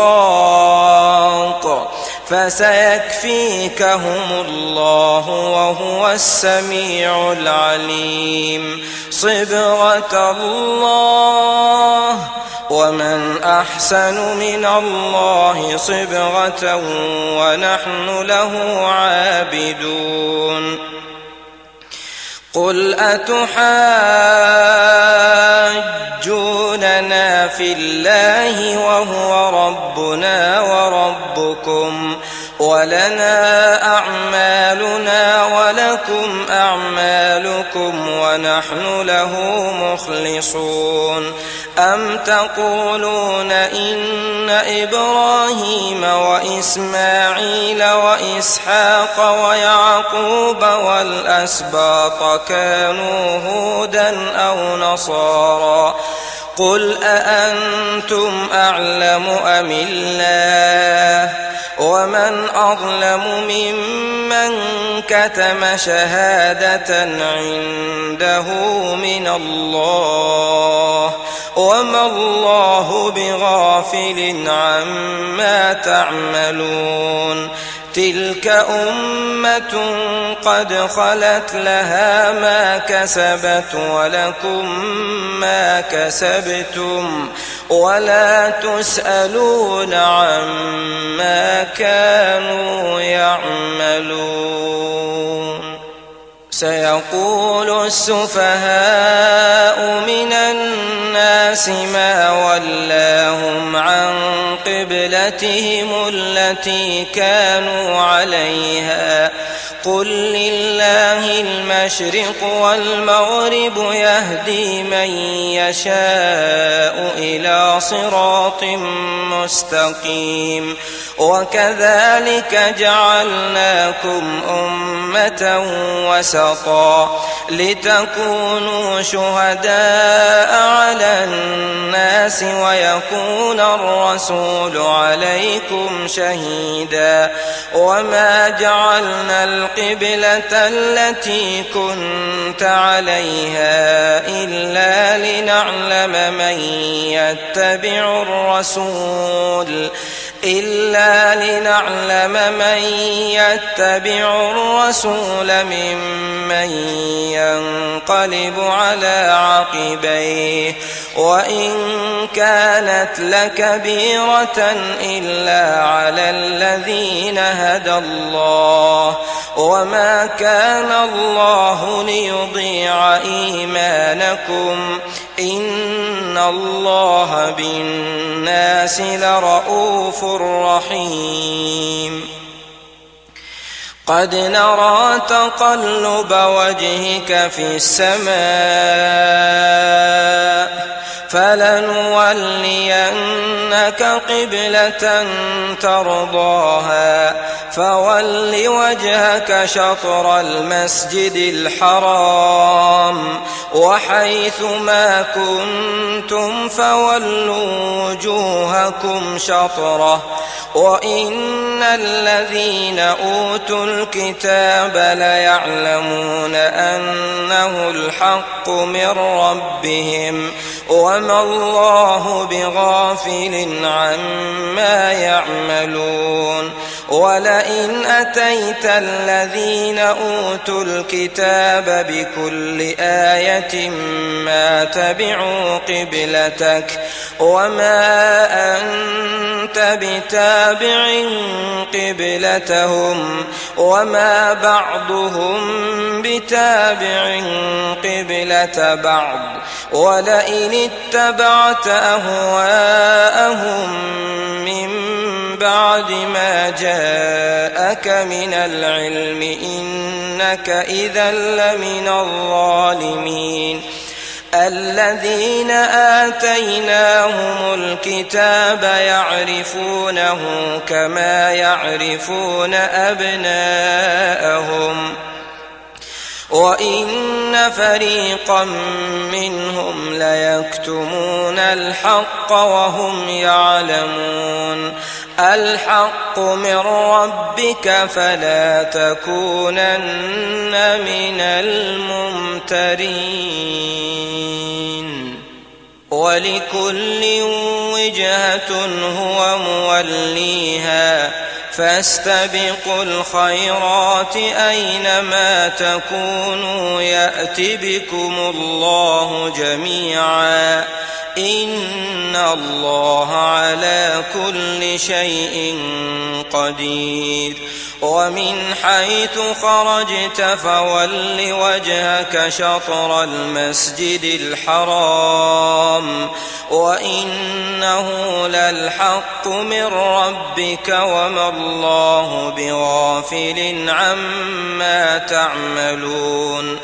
Speaker 1: شقاق فسيكفيكهم الله وهو السميع العليم صبغة الله ومن أحسن من الله صبغة ونحن له عابدون قل أتحاجوننا في الله وهو ربنا وربكم ولنا أعمالنا ولكم أعمالكم ونحن له مخلصون أم تقولون إن إبراهيم وإسماعيل وإسحاق ويعقوب والأسباط كانوا هودا أو نصارى قل أأنتم أعلم أم الله ومن أظلم ممن كتم شهادة عنده من الله وما الله بغافل عما تعملون تلك أمة قد خلت لها ما كسبت ولكم ما كسبتم ولا تسألون عما كانوا يعملون سيقول السفهاء من الناس ما ولاهم عن قبلتهم التي كانوا عليها قل لله المشرق والمغرب يهدي من يشاء إلى صراط مستقيم وكذلك جعلناكم أمة وسطا لتكونوا شهداء على الناس ويكون الرسول عليكم شهيدا وما جعلنا القبلة التي كنت عليها إلا لنعلم من يتبع الرسول إلا لنعلم من يتبع الرسول ممن ينقلب على عقبيه وإن كانت لكبيرة إلا على الذين هدى الله وما كان الله ليضيع إيمانكم إن الله بالناس لرؤوف رحيم قد نرى تقلب وجهك في السماء فلنولينك قبلة ترضاها فول وجهك شطر المسجد الحرام وحيث ما كنتم فولوا وجوهكم شطره وإن الذين أوتوا الكتاب ليعلمون أنه الحق من ربهم وما الله بغافل عما يعملون ولئن أتيت الذين أوتوا الكتاب بكل آية ما تبعوا قبلتك وما أنت بتابع قبلتهم وما بعضهم بتابع قبلة بعض ولئن اتبعت أهواءهم من بعد ما جاءك من العلم إنك إذا لمن الظالمين الذين آتيناهم الكتاب يعرفونه كما يعرفون أبناءهم وإن فريقا منهم ليكتمون الحق وهم يعلمون الحق من ربك فلا تكونن من الممترين ولكل وجهة هو موليها فاستبقوا الخيرات أينما تكونوا يأت بكم الله جميعا إن الله على كل شيء قدير ومن حيث خرجت فول وجهك شطر المسجد الحرام وإنه للحق من ربك وما الله بغافل عما تعملون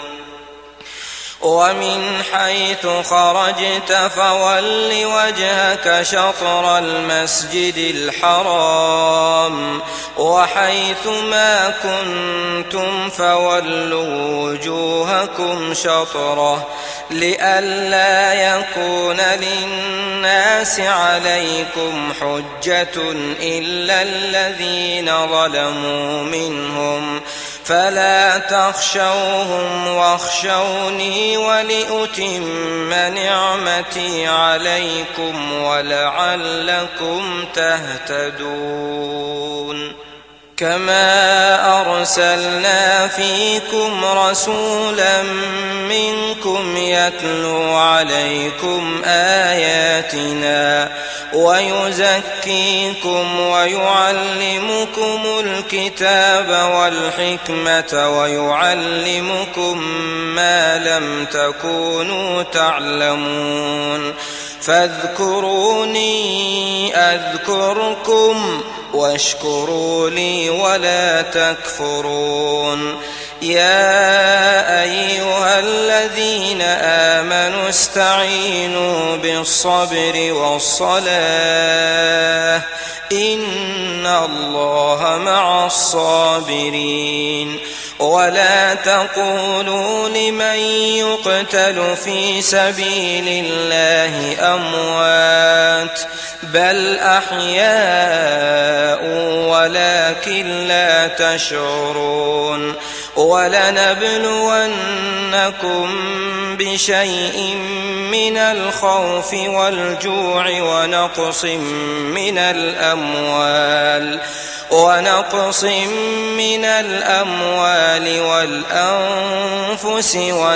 Speaker 1: ومن حيث خرجت فول وجهك شطر المسجد الحرام وحيث ما كنتم فولوا وجوهكم شطره لئلا يكون للناس عليكم حجة إلا الذين ظلموا منهم فلا تخشوهم واخشوني ولأتم نعمتي عليكم ولعلكم تهتدون كما أرسلنا فيكم رسولا منكم يتلو عليكم آياتنا ويزكيكم ويعلمكم الكتاب والحكمة ويعلمكم ما لم تكونوا تعلمون فاذكروني أذكركم واشكروا لي ولا تكفرون يا أيها الذين آمنوا استعينوا بالصبر والصلاة إن الله مع الصابرين ولا تقولوا لمن يقتل في سبيل الله أموات بل أحياء ولكن لا تشعرون ولنبلونكم بشيء من الخوف والجوع ونقص من الأموال ونقص من الأموال والأنفس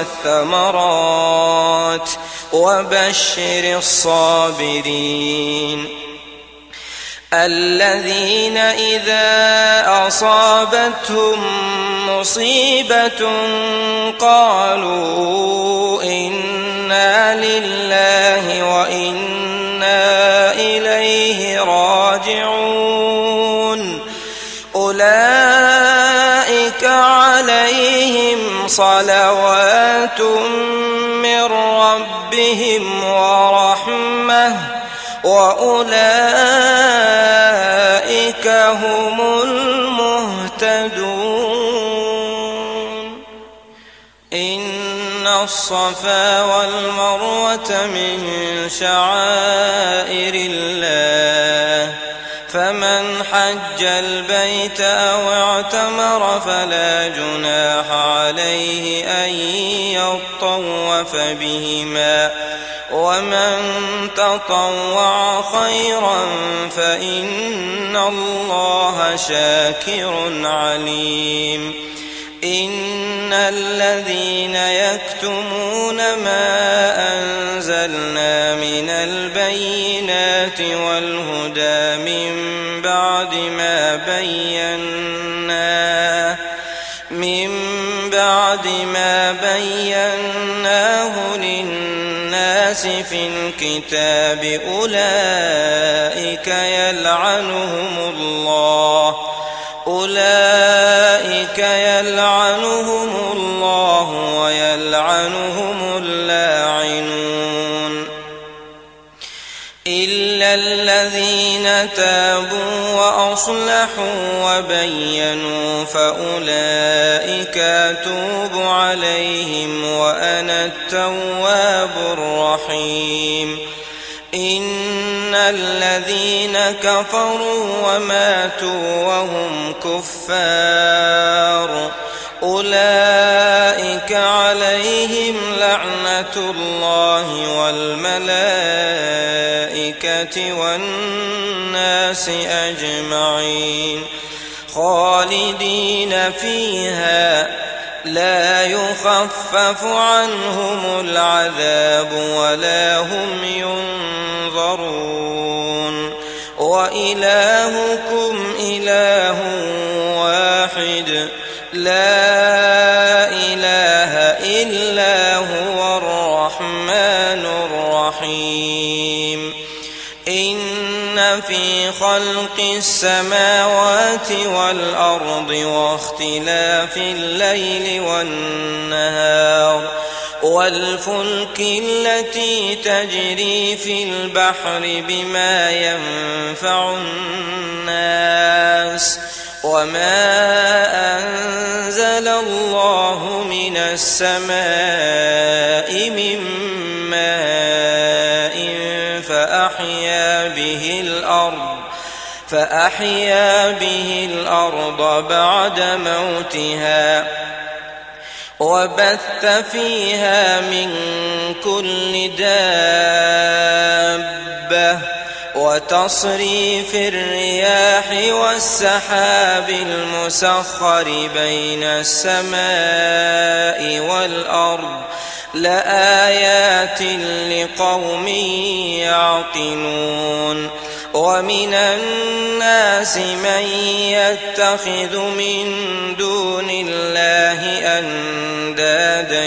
Speaker 1: والثمرات وبشر الصابرين الذين إذا أصابتهم مصيبة قالوا إنا لله وإنا إليه راجعون أولئك عليهم صلوات من ربهم ورحمة وأولئك هم المهتدون إن الصفا والمروة من شعائر الله فمن حج البيت أو اعتمر فلا جناح عليه أن يطوف بهما ومن تطوع خيرا فإن الله شاكر عليم إن الذين يكتمون ما أنزلنا من البينات والهدى من بعد ما بيناه من بعد ما بيناه للناس في الكتاب أولئك يلعنهم ويلعنهم اللاعنون إلا الذين تابوا وأصلحوا وبينوا فأولئك أتوب عليهم وأنا التواب الرحيم إن الذين كفروا وماتوا وهم كفار أولئك عليهم لعنة الله والملائكة والناس أجمعين خالدين فيها لا يخفف عنهم العذاب ولا هم ينظرون وإلهكم إله واحد لا إله إلا هو الرحمن الرحيم إن في خلق السماوات والأرض واختلاف الليل والنهار والفلك التي تجري في البحر بما ينفع الناس وما أنزل الله من السماء من ماء فأحيا به الأرض فأحيا به الأرض بعد موتها وبث فيها من كل دابة وتصريف الرياح والسحاب المسخر بين السماء والأرض لآيات لقوم يعقلون ومن الناس من يتخذ من دون الله أندادا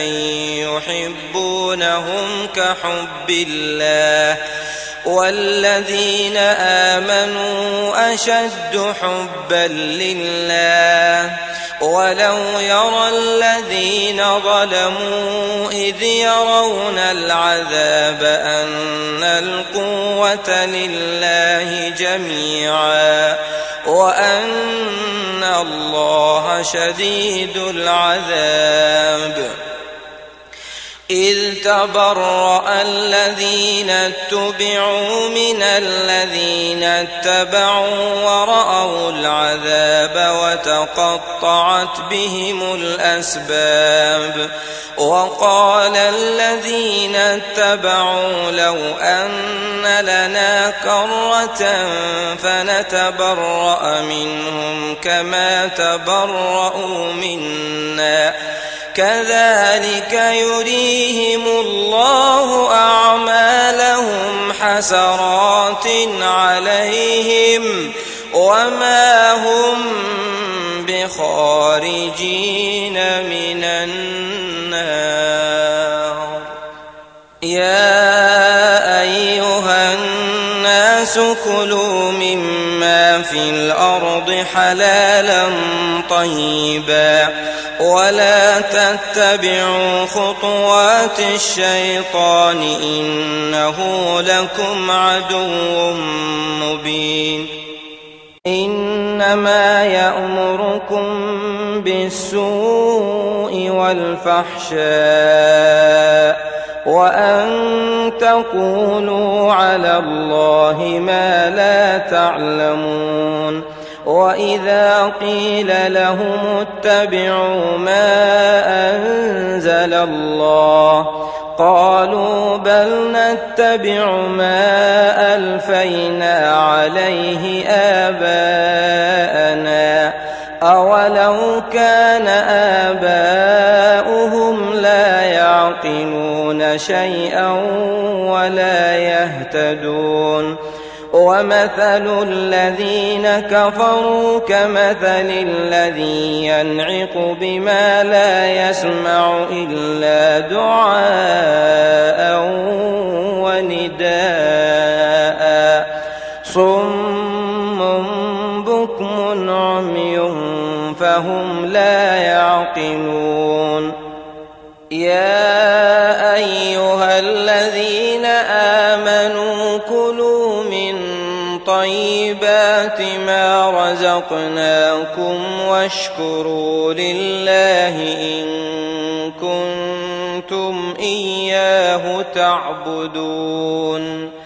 Speaker 1: يحبونهم كحب الله والذين آمنوا أشد حبا لله ولو يرى الذين ظلموا إذ يرون العذاب أن القوة لله جميعا وأن الله شديد العذاب إذ تبرأ الذين اتبعوا من الذين اتبعوا ورأوا العذاب وتقطعت بهم الأسباب وقال الذين اتبعوا لو أن لنا كرة فنتبرأ منهم كما تبرأوا منا كذلك يريهم الله أعمالهم حسرات عليهم وما هم بخارجين من النار يا أيها الناس كلوا مما في الأرض حلالا طيبا ولا تتبعوا خطوات الشيطان إنه لكم عدو مبين إنما يأمركم بالسوء والفحشاء وأن تقولوا على الله ما لا تعلمون وإذا قيل لهم اتبعوا ما أنزل الله قالوا بل نتبع ما ألفينا عليه آباءنا أولو كان آباؤهم لا يعقلون شيئا ولا يهتدون ومثل الذين كفروا كمثل الذي ينعق بما لا يسمع إلا دعاء ونداء صم بكم عمي فهم لا يعقلون يا أيها الذين آمنوا كلوا من طيبات ما رزقناكم واشكروا لله إن كنتم إياه تعبدون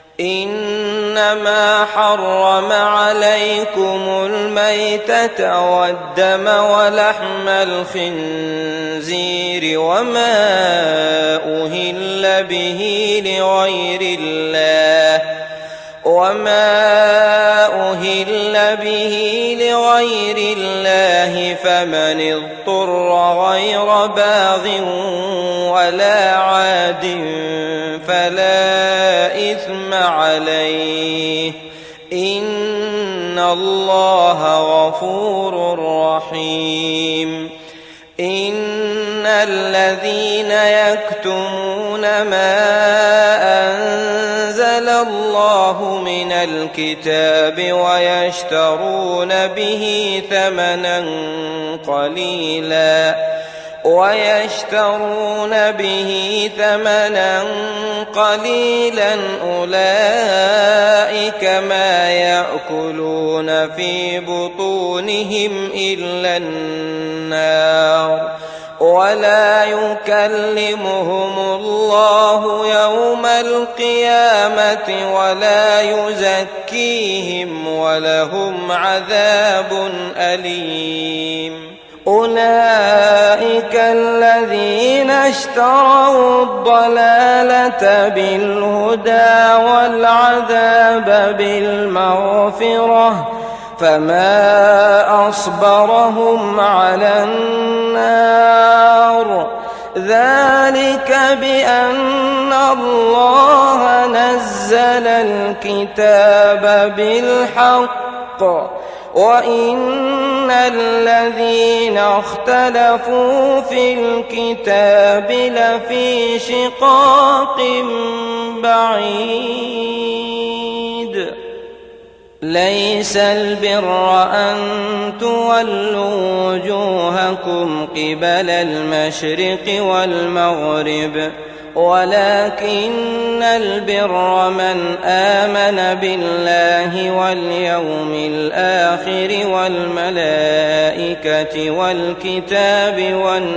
Speaker 1: إنما حرم عليكم الميتة والدم ولحم الخنزير وما أهل به لغير الله وما أهل به لغير الله فمن اضطر غير باغ ولا عاد فلا إثم عليه إن الله غفور رحيم إن الذين يكتمون ما أنزل الله من الكتاب ويشترون به ثمنا قليلا ويشترون به ثمنا قليلا أولئك ما يأكلون في بطونهم إلا النار ولا يكلمهم الله يوم القيامة ولا يزكيهم ولهم عذاب أليم أولئك الذين اشتروا الضلالة بالهدى والعذاب بالمغفرة فما أصبرهم على النار ذلك بأن الله نزل الكتاب بالحق وإن الذين اختلفوا في الكتاب لفي شقاق بعيد ليس البر أن تولوا وجوهكم قبل المشرق والمغرب ولكن البر من آمن بالله واليوم الآخر والملائكة والكتاب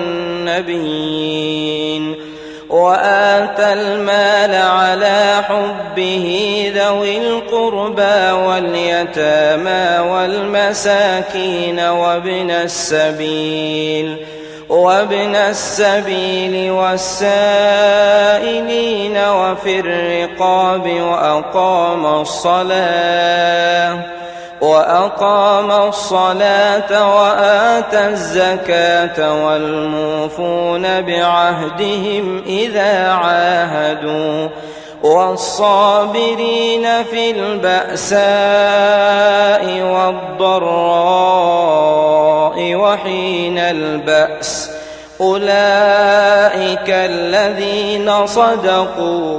Speaker 1: والنبيين وآتى المال على حبه ذوي القربى واليتامى والمساكين وابن السبيل وابن السبيل والسائلين وفي الرقاب وأقام الصلاة وأقام الصلاة وآتى الزكاة والموفون بعهدهم إذا عاهدوا والصابرين في البأساء والضراء وحين البأس أولئك الذين صدقوا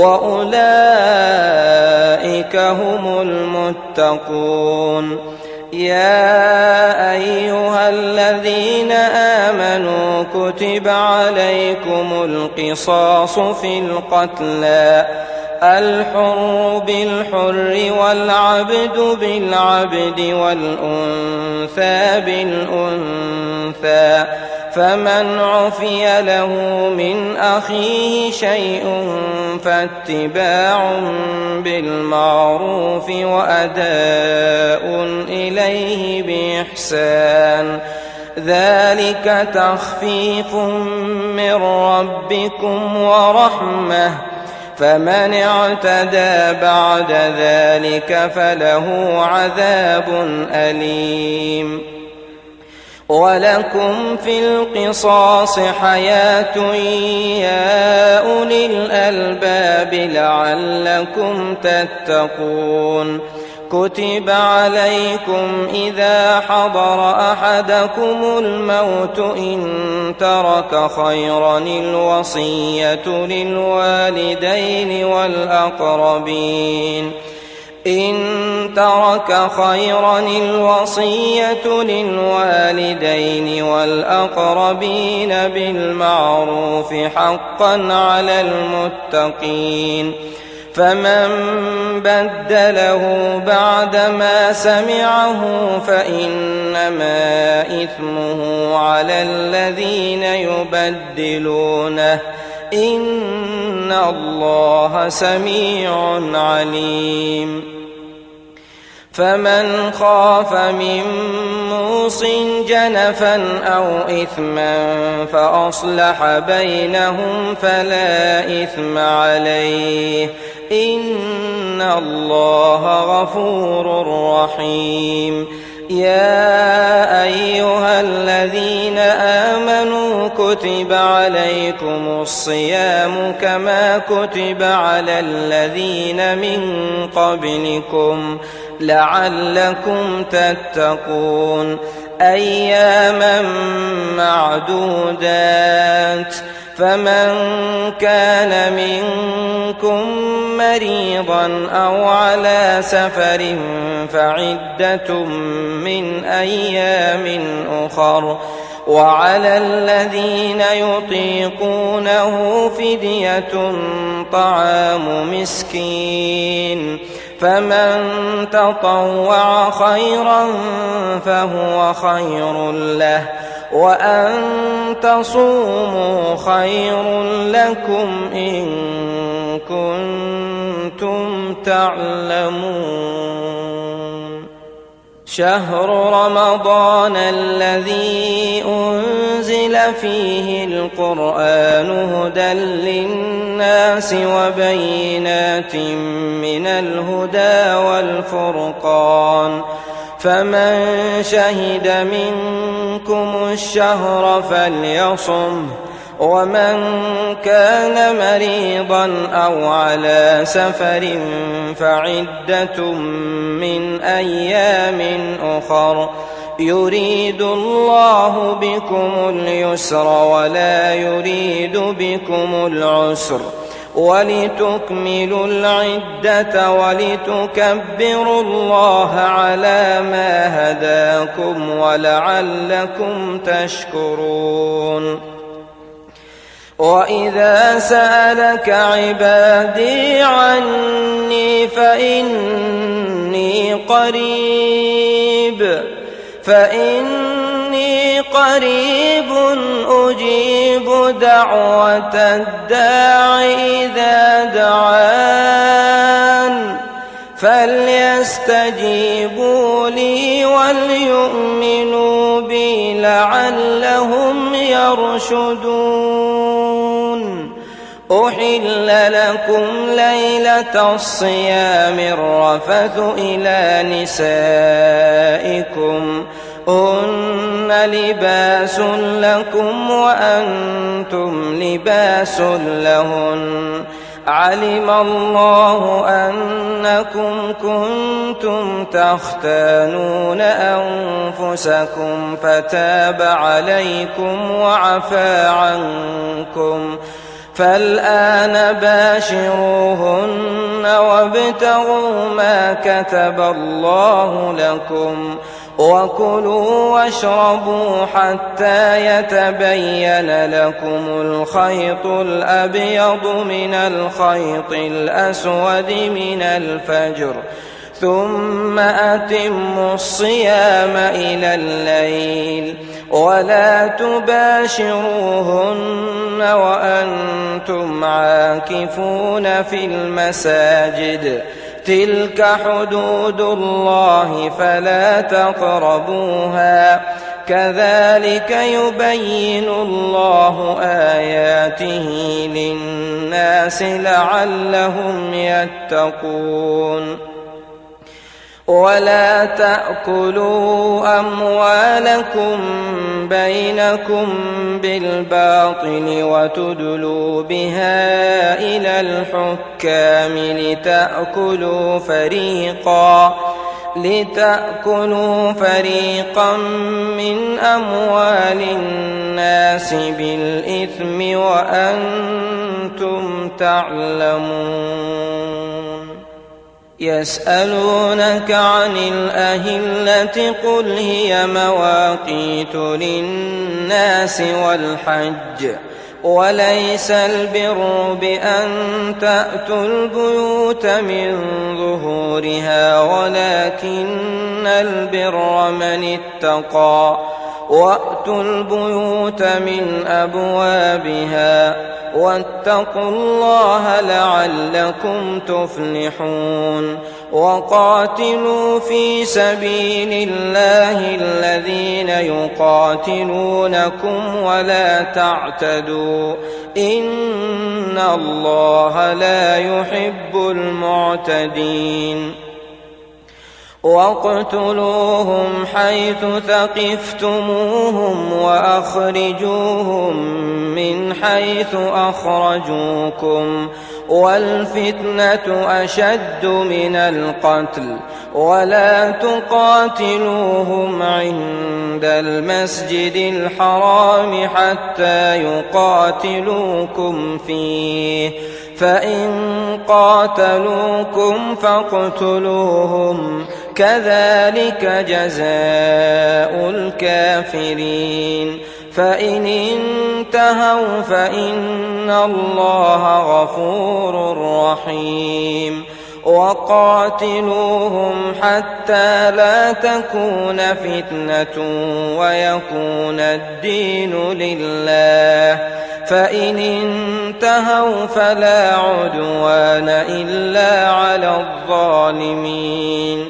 Speaker 1: وأولئك هم المتقون يا أيها الذين آمنوا كتب عليكم القصاص في القتلى الحر بالحر والعبد بالعبد والأنثى بالأنثى فمن عفي له من أخيه شيء فاتباع بالمعروف وأداء إليه بإحسان ذلك تخفيف من ربكم ورحمة فمن اعتدى بعد ذلك فله عذاب أليم ولكم في القصاص حياة يا أولي الألباب لعلكم تتقون كتب عليكم إذا حضر أحدكم الموت إن ترك خيرا الوصية للوالدين والأقربين إن ترك خيرا الوصية للوالدين والأقربين بالمعروف حقا على المتقين فمن بدله بعدما سمعه فإنما إثمه على الذين يبدلونه إن الله سميع عليم فمن خاف من موص جنفا أو إثما فأصلح بينهم فلا إثم عليه إن الله غفور رحيم يا أيها الذين آمنوا كتب عليكم الصيام كما كتب على الذين من قبلكم لعلكم تتقون أياما معدودات فمن كان منكم مريضا أو على سفر فعدة من أيام أخر وعلى الذين يطيقونه فدية طعام مسكين فمن تطوع خيرا فهو خير له وأن تصوموا خير لكم إن كنتم تعلمون شهر رمضان الذي أنزل فيه القرآن هدى للناس وبينات من الهدى والفرقان فمن شهد منكم الشهر فليصم ومن كان مريضا أو على سفر فعدة من أيام أخر يريد الله بكم اليسر ولا يريد بكم العسر ولتكملوا العدة ولتكبروا الله على ما هداكم ولعلكم تشكرون وإذا سألك عبادي عني فإني قريب فإني قريب أجيب دعوة الداع إذا دعان فليستجيبوا لي وليؤمنوا بي لعلهم يرشدون أحل لكم ليلة الصيام الرفث إلى نسائكم هن لباس لكم وأنتم لباس لهن علم الله أنكم كنتم تختانون أنفسكم فتاب عليكم وعفى عنكم فالآن باشروهن وابتغوا ما كتب الله لكم وكلوا واشربوا حتى يتبين لكم الخيط الأبيض من الخيط الأسود من الفجر ثم أتموا الصيام إلى الليل ولا تباشروهن وأنتم عاكفون في المساجد تلك حدود الله فلا تقربوها كذلك يبين الله آياته للناس لعلهم يتقون ولا تأكلوا أموالكم بينكم بالباطل وتدلوا بها إلى الحكام لتأكلوا فريقا لتأكلوا فريقا من أموال الناس بالإثم وأنتم تعلمون يسألونك عن الأهلة قل هي مواقيت للناس والحج وليس البر بأن تأتوا البيوت من ظهورها ولكن البر من اتقى وأتوا البيوت من أبوابها واتقوا الله لعلكم تفلحون وقاتلوا في سبيل الله الذين يقاتلونكم ولا تعتدوا إن الله لا يحب المعتدين واقتلوهم حيث ثقفتموهم وأخرجوهم من حيث أخرجوكم والفتنة أشد من القتل ولا تقاتلوهم عند المسجد الحرام حتى يقاتلوكم فيه فإن قاتلوكم فاقتلوهم كذلك جزاء الكافرين فإن انتهوا فإن الله غفور رحيم وقاتلوهم حتى لا تكون فتنة ويكون الدين لله فإن انتهوا فلا عدوان إلا على الظالمين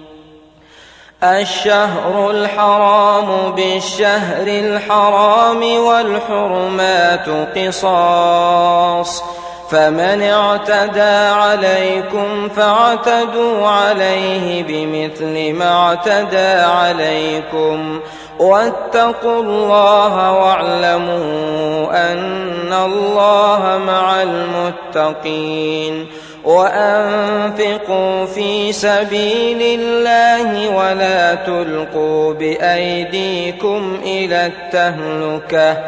Speaker 1: الشهر الحرام بالشهر الحرام والحرمات قصاص فمن اعتدى عليكم فاعتدوا عليه بمثل ما اعتدى عليكم واتقوا الله واعلموا أن الله مع المتقين وأنفقوا في سبيل الله ولا تلقوا بأيديكم إلى التهلكة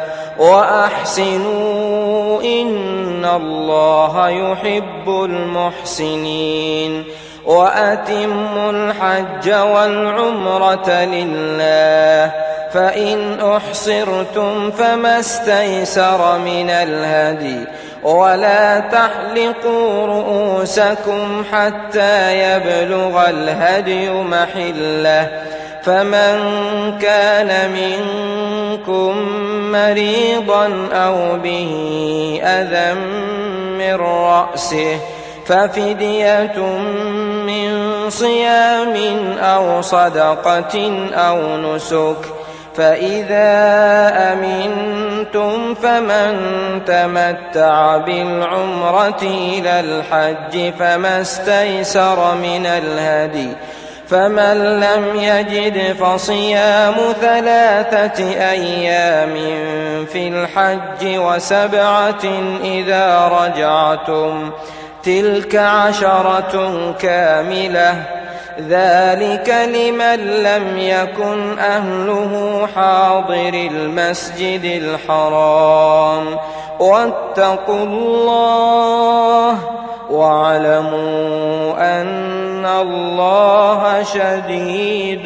Speaker 1: وأحسنوا إن الله يحب المحسنين وأتموا الحج والعمرة لله فإن أحصرتم فما استيسر من الهدي ولا تحلقوا رؤوسكم حتى يبلغ الهدي محله فمن كان منكم مريضا أو به أذى من رأسه ففدية من صيام أو صدقة أو نسك فإذا أمنتم فمن تمتع بالعمرة إلى الحج فما استيسر من الهدي فمن لم يجد فصيام ثلاثة أيام في الحج وسبعة إذا رجعتم تلك عشرة كاملة ذلك لمن لم يكن أهله حاضر المسجد الحرام واتقوا الله واعلموا أن الله شديد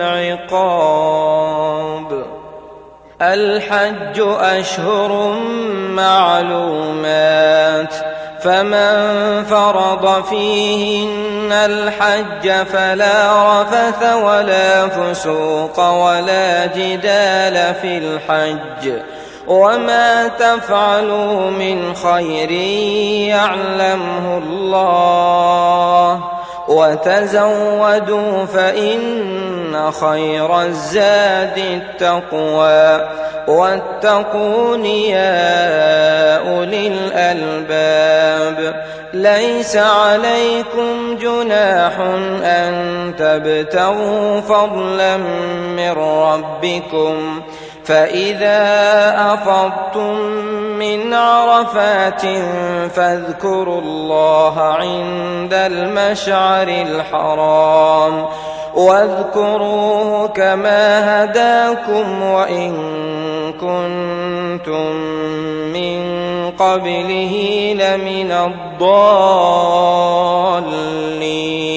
Speaker 1: العقاب الحج أشهر معلومات فمن فرض فيهن الحج فلا رفث ولا فسوق ولا جدال في الحج وما تفعلوا من خير يعلمه الله وتزودوا فإن خير الزاد التقوى واتقون يا أولي الألباب ليس عليكم جناح أن تبتغوا فضلا من ربكم فإذا أفضتم من عرفات فاذكروا الله عند المشعر الحرام واذكروه كما هداكم وإن كنتم من قبله لمن الضالين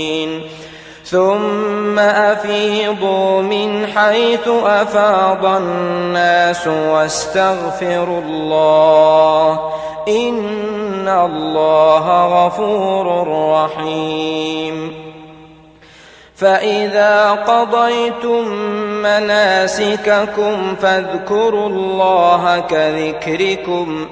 Speaker 1: ثم أفيضوا من حيث أفاض الناس واستغفروا الله إن الله غفور رحيم فإذا قضيتم مناسككم فاذكروا الله كذكركم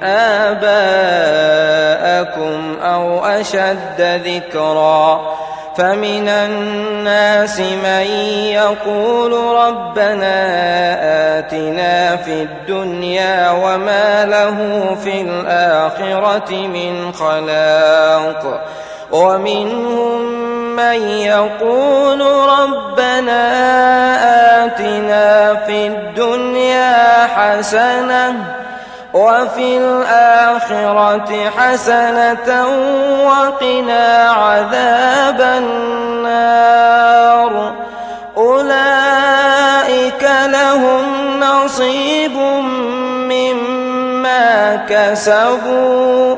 Speaker 1: آباءكم أو أشد ذكرا فمن الناس من يقول ربنا آتنا في الدنيا وما له في الآخرة من خلاق ومنهم من يقول ربنا آتنا في الدنيا حسنة وفي الآخرة حسنة وقنا عذاب النار أولئك لهم نصيب مما كسبوا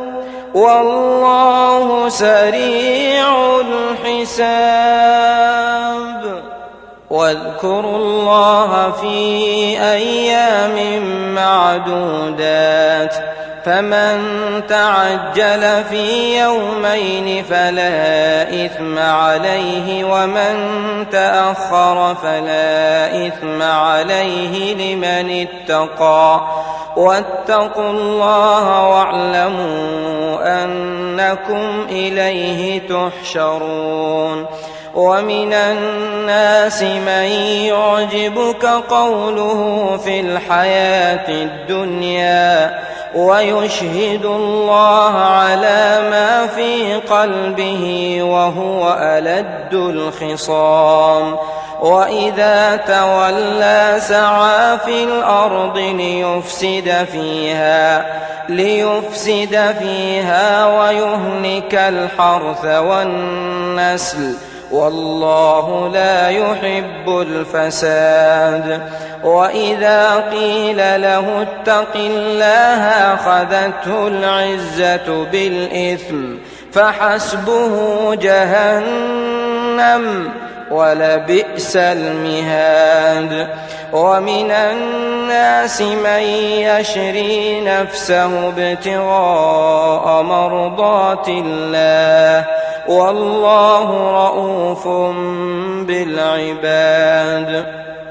Speaker 1: والله سريع الحساب واذكروا الله في أيام معدودات فمن تعجل في يومين فلا إثم عليه ومن تأخر فلا إثم عليه لمن اتقى واتقوا الله واعلموا أنكم إليه تحشرون ومن الناس من يعجبك قوله في الحياة الدنيا ويشهد الله على ما في قلبه وهو ألد الخصام وإذا تولى سعى في الأرض ليفسد فيها ليفسد فيها ويهلك الحرث والنسل والله لا يحب الفساد وإذا قيل له اتق الله أخذته العزة بالإثم فحسبه جهنم ولبئس المهاد ومن الناس من يشري نفسه ابتغاء مرضات الله والله رؤوف بالعباد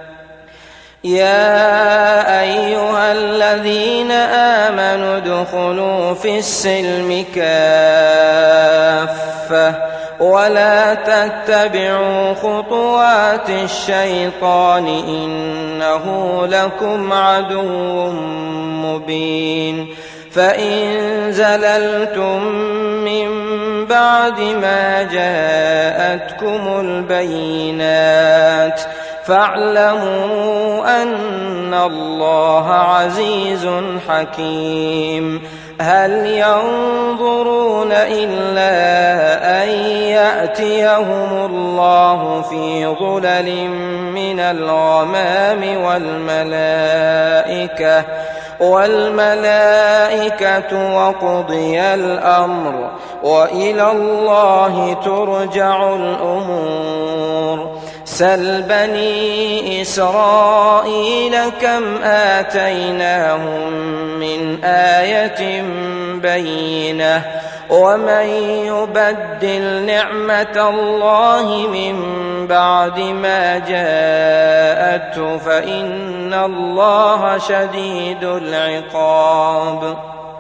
Speaker 1: يا أيها الذين آمنوا ادخلوا في السلم كافة ولا تتبعوا خطوات الشيطان إنه لكم عدو مبين فإن زللتم من بعد ما جاءتكم البينات فاعلموا أن الله عزيز حكيم هل ينظرون إلا أن يأتيهم الله في ظلل من الغمام والملائكة والملائكة وقضي الأمر وإلى الله ترجع الأمور سل بني إسرائيل كم آتيناهم من آية بينة ومن يبدل نعمة الله من بعد ما جاءته فإن الله شديد العقاب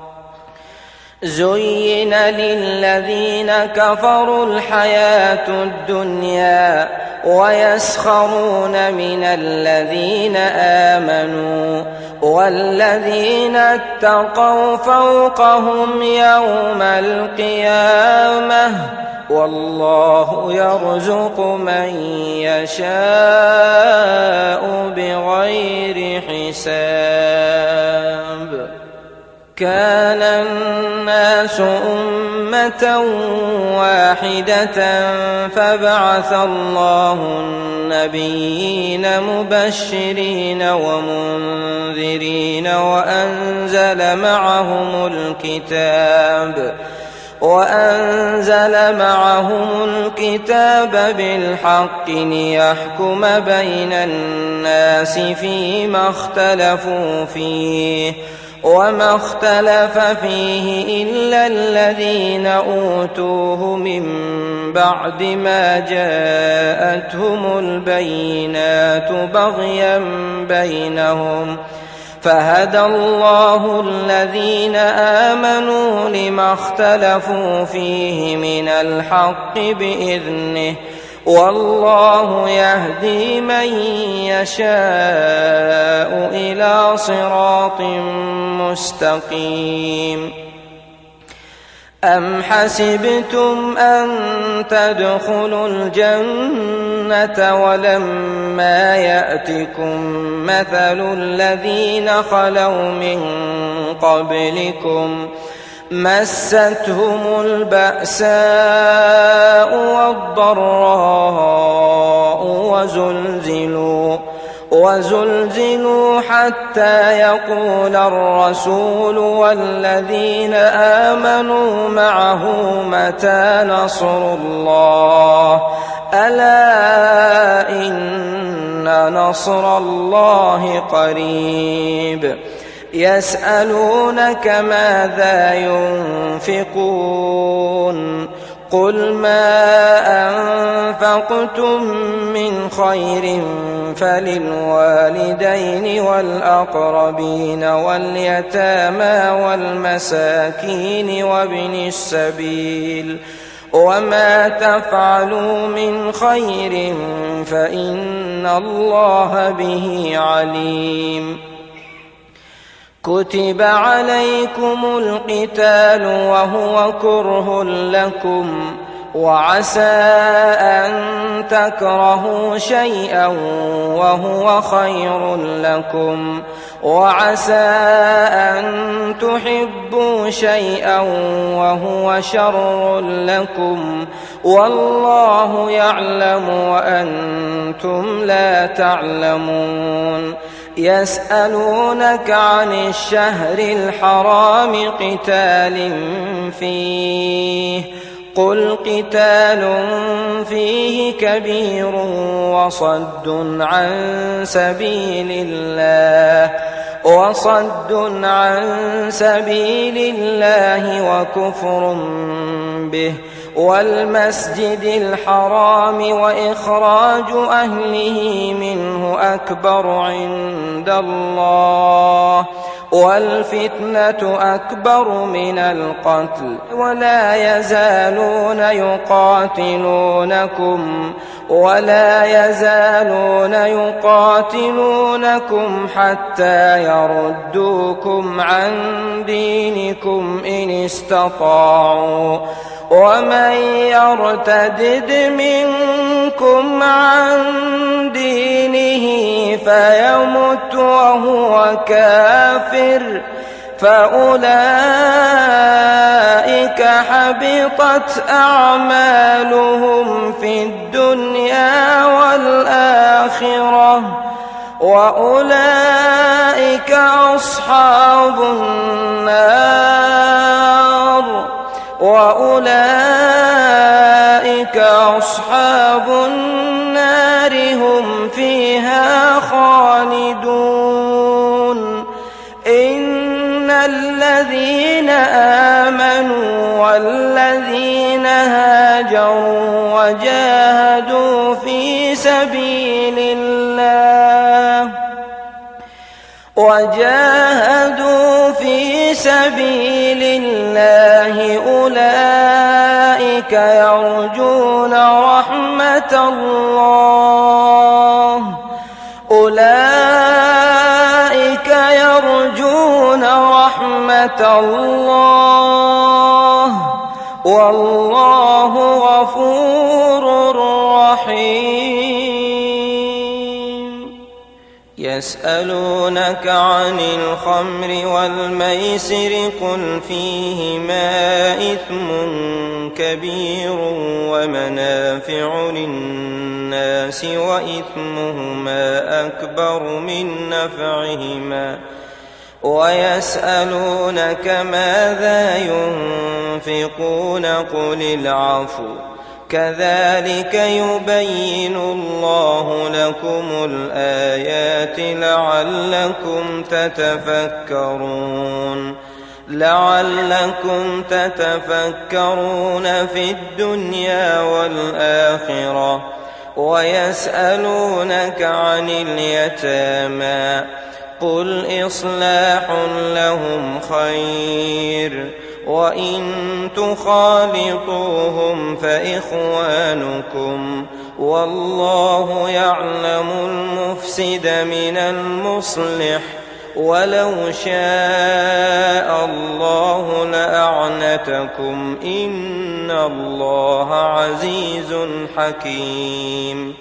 Speaker 1: زين للذين كفروا الحياة الدنيا ويسخرون من الذين آمنوا والذين اتقوا فوقهم يوم القيامة والله يرزق من يشاء بغير حساب كان الناس أمة واحدة فبعث الله النبيين مبشرين ومنذرين وأنزل معهم الكتاب وأنزل معهم الكتاب بالحق ليحكم بين الناس فيما اختلفوا فيه وما اختلف فيه إلا الذين أوتوه من بعد ما جاءتهم البينات بغيا بينهم فهدى الله الذين آمنوا لما اختلفوا فيه من الحق بإذنه والله يهدي من يشاء إلى صراط مستقيم. أم حسبتم أن تدخلوا الجنة ولما يأتكم مثل الذين خلوا من قبلكم مستهم البأساء والضراء وزلزلوا وزلزلوا حتى يقول الرسول والذين آمنوا معه متى نصر الله ألا إن نصر الله قريب. يسألونك ماذا ينفقون قل ما أنفقتم من خير فللوالدين والأقربين واليتامى والمساكين وابن السبيل وما تفعلوا من خير فإن الله به عليم. كتب عليكم القتال وهو كره لكم وعسى أن تكرهوا شيئا وهو خير لكم وعسى أن تحبوا شيئا وهو شر لكم والله يعلم وأنتم لا تعلمون. يسألونك عن الشهر الحرام قتال فيه قل قتال فيه كبير وصد عن سبيل الله وصد عن سبيل الله وكفر به والمسجد الحرام وإخراج أهله منه أكبر عند الله والفتنة أكبر من القتل ولا يزالون يقاتلونكم ولا يزالون يقاتلونكم حتى يردوكم عن دينكم إن استطاعوا ومن يرتدد منكم عن دينه فيمت وهو كافر فأولئك حبطت أعمالهم في الدنيا والآخرة وأولئك أصحاب النار وأولئك أصحاب النار هم فيها خالدون. إن الذين آمنوا والذين هاجروا وجاهدوا في سبيل الله وجاهدوا في سبيل الله أولئك يرجون رحمة الله أولئك يرجون رحمة الله والله غفور رحيم. يسألونك عن الخمر والميسر قل فيهما إثم كبير ومنافع للناس وإثمهما أكبر من نفعهما ويسألونك ماذا ينفقون تنفقون قل العفو كذلك يبين الله لكم الآيات لعلكم تتفكرون لعلكم تتفكرون في الدنيا والآخرة. ويسألونك عن اليتامى قل إصلاح لهم خير وإن تخالطوهم فإخوانكم والله يعلم المفسد من المصلح ولو شاء الله لأعنتكم إن الله عزيز حكيم.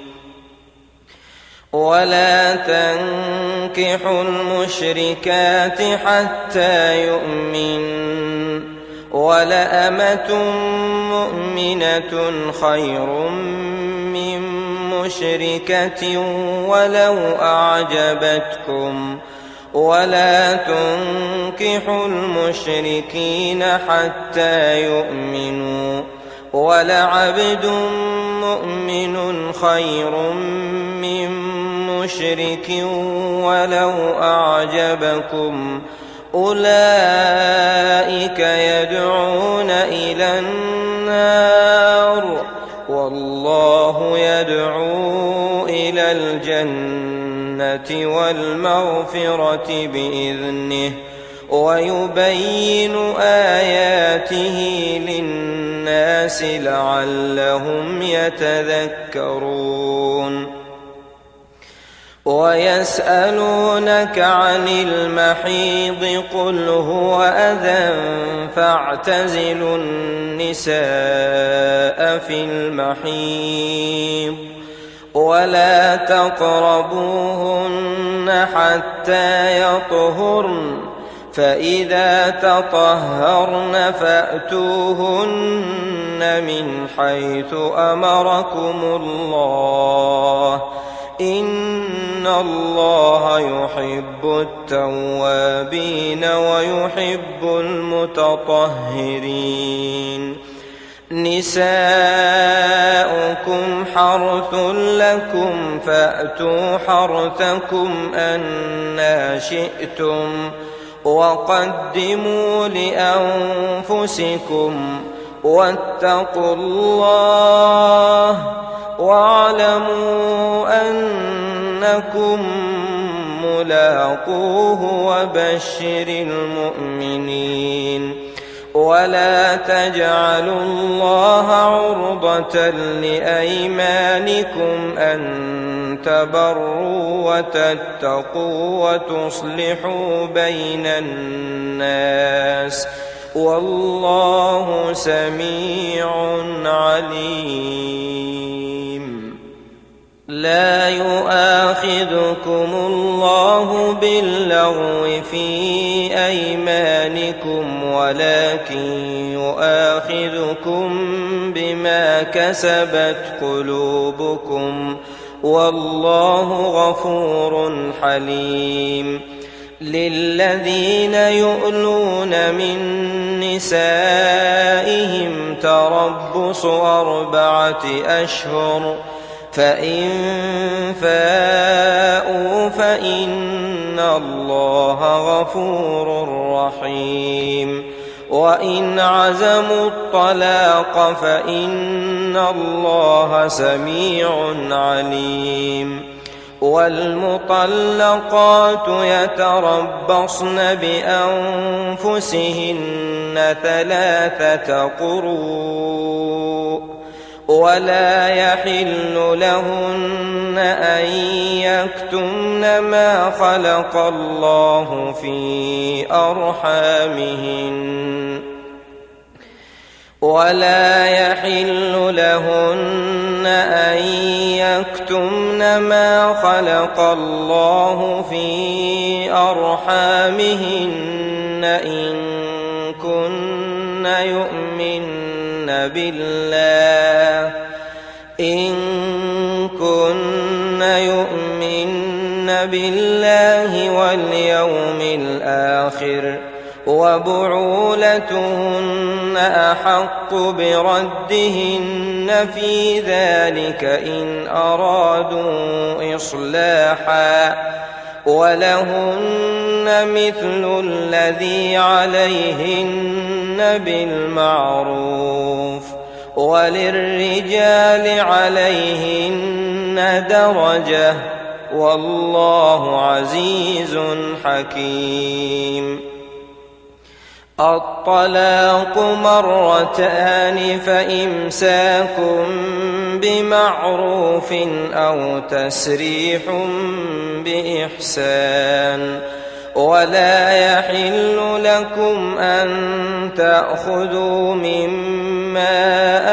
Speaker 1: ولا تنكحوا المشركات حتى يؤمنوا ولأمة مؤمنة خير من مشركة ولو أعجبتكم ولا تنكحوا المشركين حتى يؤمنوا ولعبد مؤمن خير من مشرك ولو أعجبكم أولئك يدعون إلى النار والله يدعو إلى الجنة والمغفرة بإذنه ويبين آياته للناس لعلهم يتذكرون. ويسألونك عن المحيض قل هو أذى فاعتزلوا النساء في المحيض ولا تقربوهن حتى يطهرن فإذا تطهرن فأتوهن من حيث أمركم الله إن الله يحب التوابين ويحب المتطهرين. نساؤكم حرث لكم فأتوا حرثكم أنى شئتم وقدموا لأنفسكم واتقوا الله واعلموا أنكم ملاقوه وبشر المؤمنين. ولا تجعلوا الله عرضة لأيمانكم أن تبروا وتتقوا وتصلحوا بين الناس والله سميع عليم. لا يؤاخذكم الله باللغو في أيمانكم ولكن يؤاخذكم بما كسبت قلوبكم والله غفور حليم. للذين يؤلون من نسائهم تربص أربعة أشهر فإن فاءوا فإن الله غفور رحيم. وإن عزموا الطلاق فإن الله سميع عليم. والمطلقات يتربصن بأنفسهن ثلاثة قروء ولا يحل لهن أن يكتمن ما خلق الله في أرحامهن ولا يحل لهن أن يكتمن ما خلق الله في أرحامهن إن كن يؤمن بالله إن كن يؤمن بالله واليوم الآخر وبعولتهن أحق بردهن في ذلك إن أرادوا إصلاحا ولهن مثل الذي عليهن بالمعروف وللرجال عليهن درجة والله عزيز حكيم. الطلاق مرتان فإمساك بمعروف أو تسريح بإحسان ولا يحل لكم أن تأخذوا مما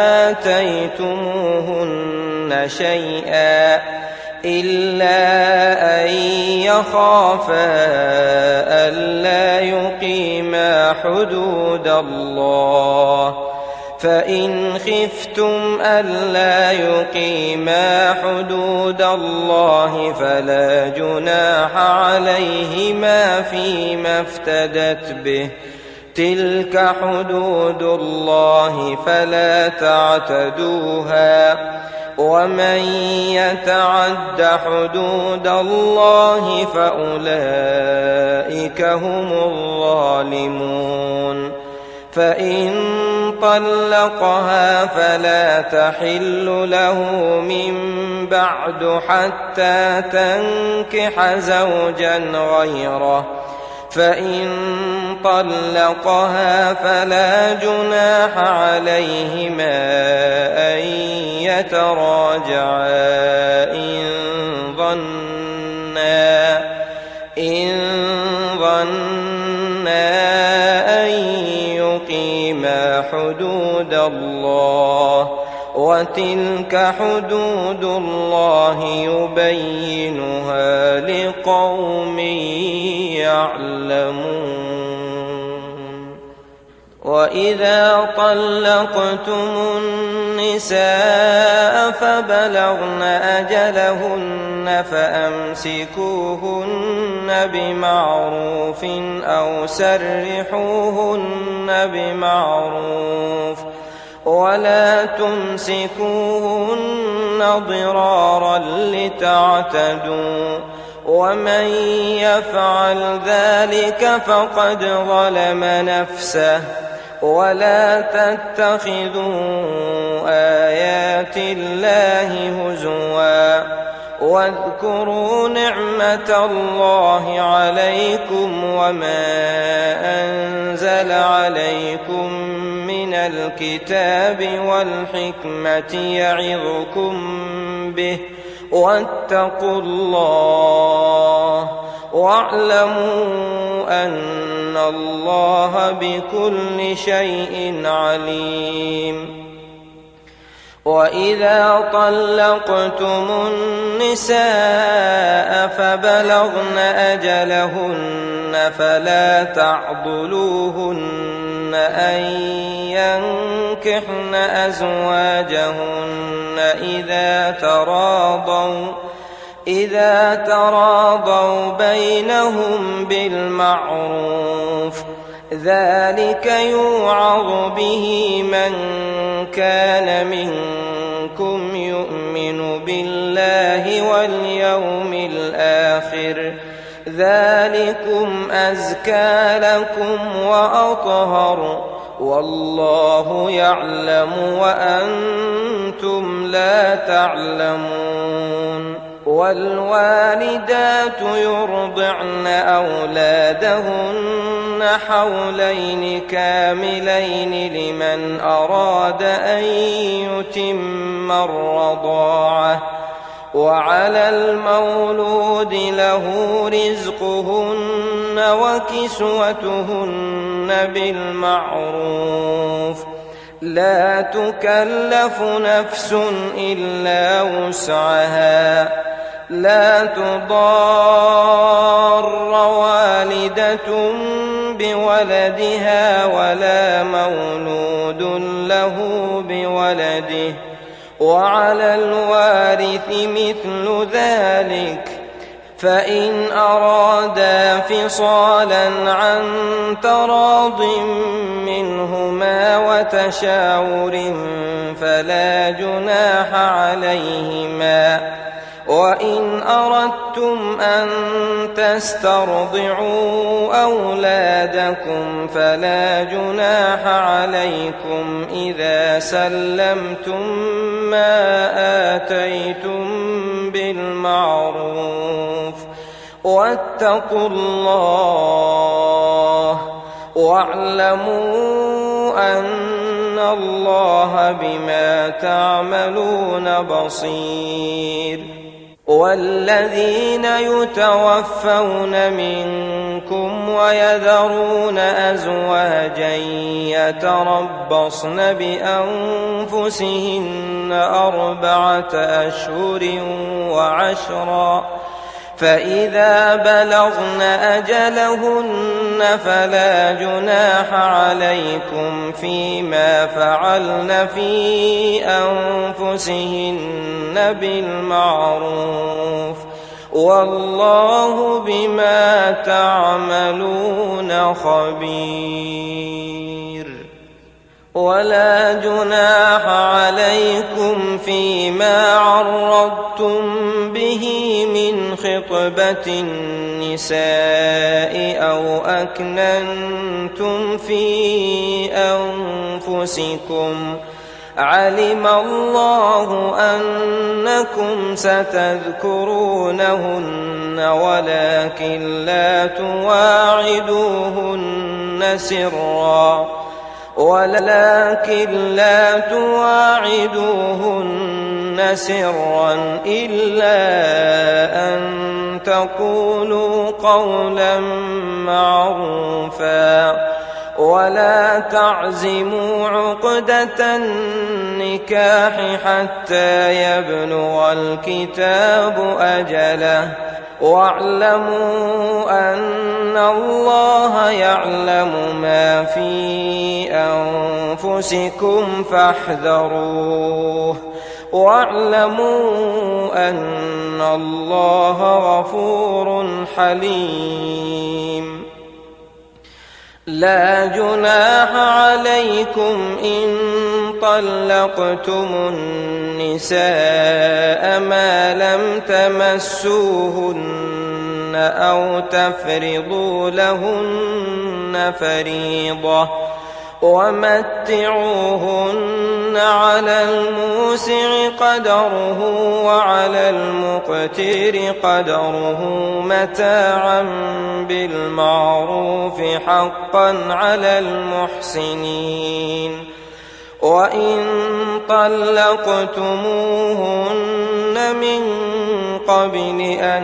Speaker 1: آتيتموهن شيئا إلا أن يخافا ألا يقيما حدود الله فإن خفتم ألا يقيما حدود الله فلا جناح عليهما فيما افتدت به تلك حدود الله فلا تعتدوها ومن يتعد حدود الله فأولئك هم الظالمون. فإن طلقها فلا تحل له من بعد حتى تنكح زوجا غيره فإن طلقها فلا جناح عليهما أن يتراجعا إن ظنا إن ظنا أن يقيما حدود الله وتلك حدود الله يبينها لقوم يعلمون. وإذا طلقتم النساء فبلغن أجلهن فأمسكوهن بمعروف أو سرحوهن بمعروف ولا تمسكوهن ضرارا لتعتدوا ومن يفعل ذلك فقد ظلم نفسه ولا تتخذوا آيات الله هزوا واذكروا نعمة الله عليكم وما أنزل عليكم من الكتاب والحكمة يعظكم به واتقوا الله واعلموا أن الله بكل شيء عليم. وإذا طلقتم النساء فبلغن أجلهن فلا تعضلوهن أن ينكحن أزواجهن إذا تراضوا إذا تراضوا بينهم بالمعروف ذلك يوعظ به من كان منكم يؤمن بالله واليوم الآخر ذلكم أزكى لكم وأطهر والله يعلم وأنتم لا تعلمون. والوالدات يرضعن أولادهن حولين كاملين لمن أراد أن يتم الرضاعة وعلى المولود له رزقهن وكسوتهن بالمعروف لا تكلف نفس إلا وسعها لا تضار والدة بولدها ولا مولود له بولده وعلى الوارث مثل ذلك فإن أرادا فصالا عن تراض منهما وتشاور فلا جناح عليهما. وإن أردتم أن تسترضعوا أولادكم فلا جناح عليكم إذا سلمتم ما آتيتم بالمعروف. واتقوا الله واعلموا أن الله بما تعملون بصير. والذين يتوفون منكم ويذرون أزواجا يتربصن بأنفسهن أربعة أشهر وعشرا فإذا بلغن أجلهن فلا جناح عليكم فيما فعلن في أنفسهن بالمعروف والله بما تعملون خبير. ولا جناح عليكم فيما عرضتم به من خطبة النساء أو أكننتم في أنفسكم علم الله أنكم ستذكرونهن ولكن لا تواعدوهن سرا ولكن لا تواعدوهن سرا إلا أن تقولوا قولا معروفا ولا تعزموا عقدة النكاح حتى يبلغ الكتاب أجله واعلموا أن الله يعلم ما في أنفسكم فاحذروه واعلموا أن الله غفور حليم. لا جناح عليكم إن طلقتم النساء ما لم تمسوهن أو تفرضوا لهن فريضة ومتعوهن على الموسع قدره وعلى المقتر قدره متاعا بالمعروف حقا على المحسنين. وإن طلقتموهن من قبل أن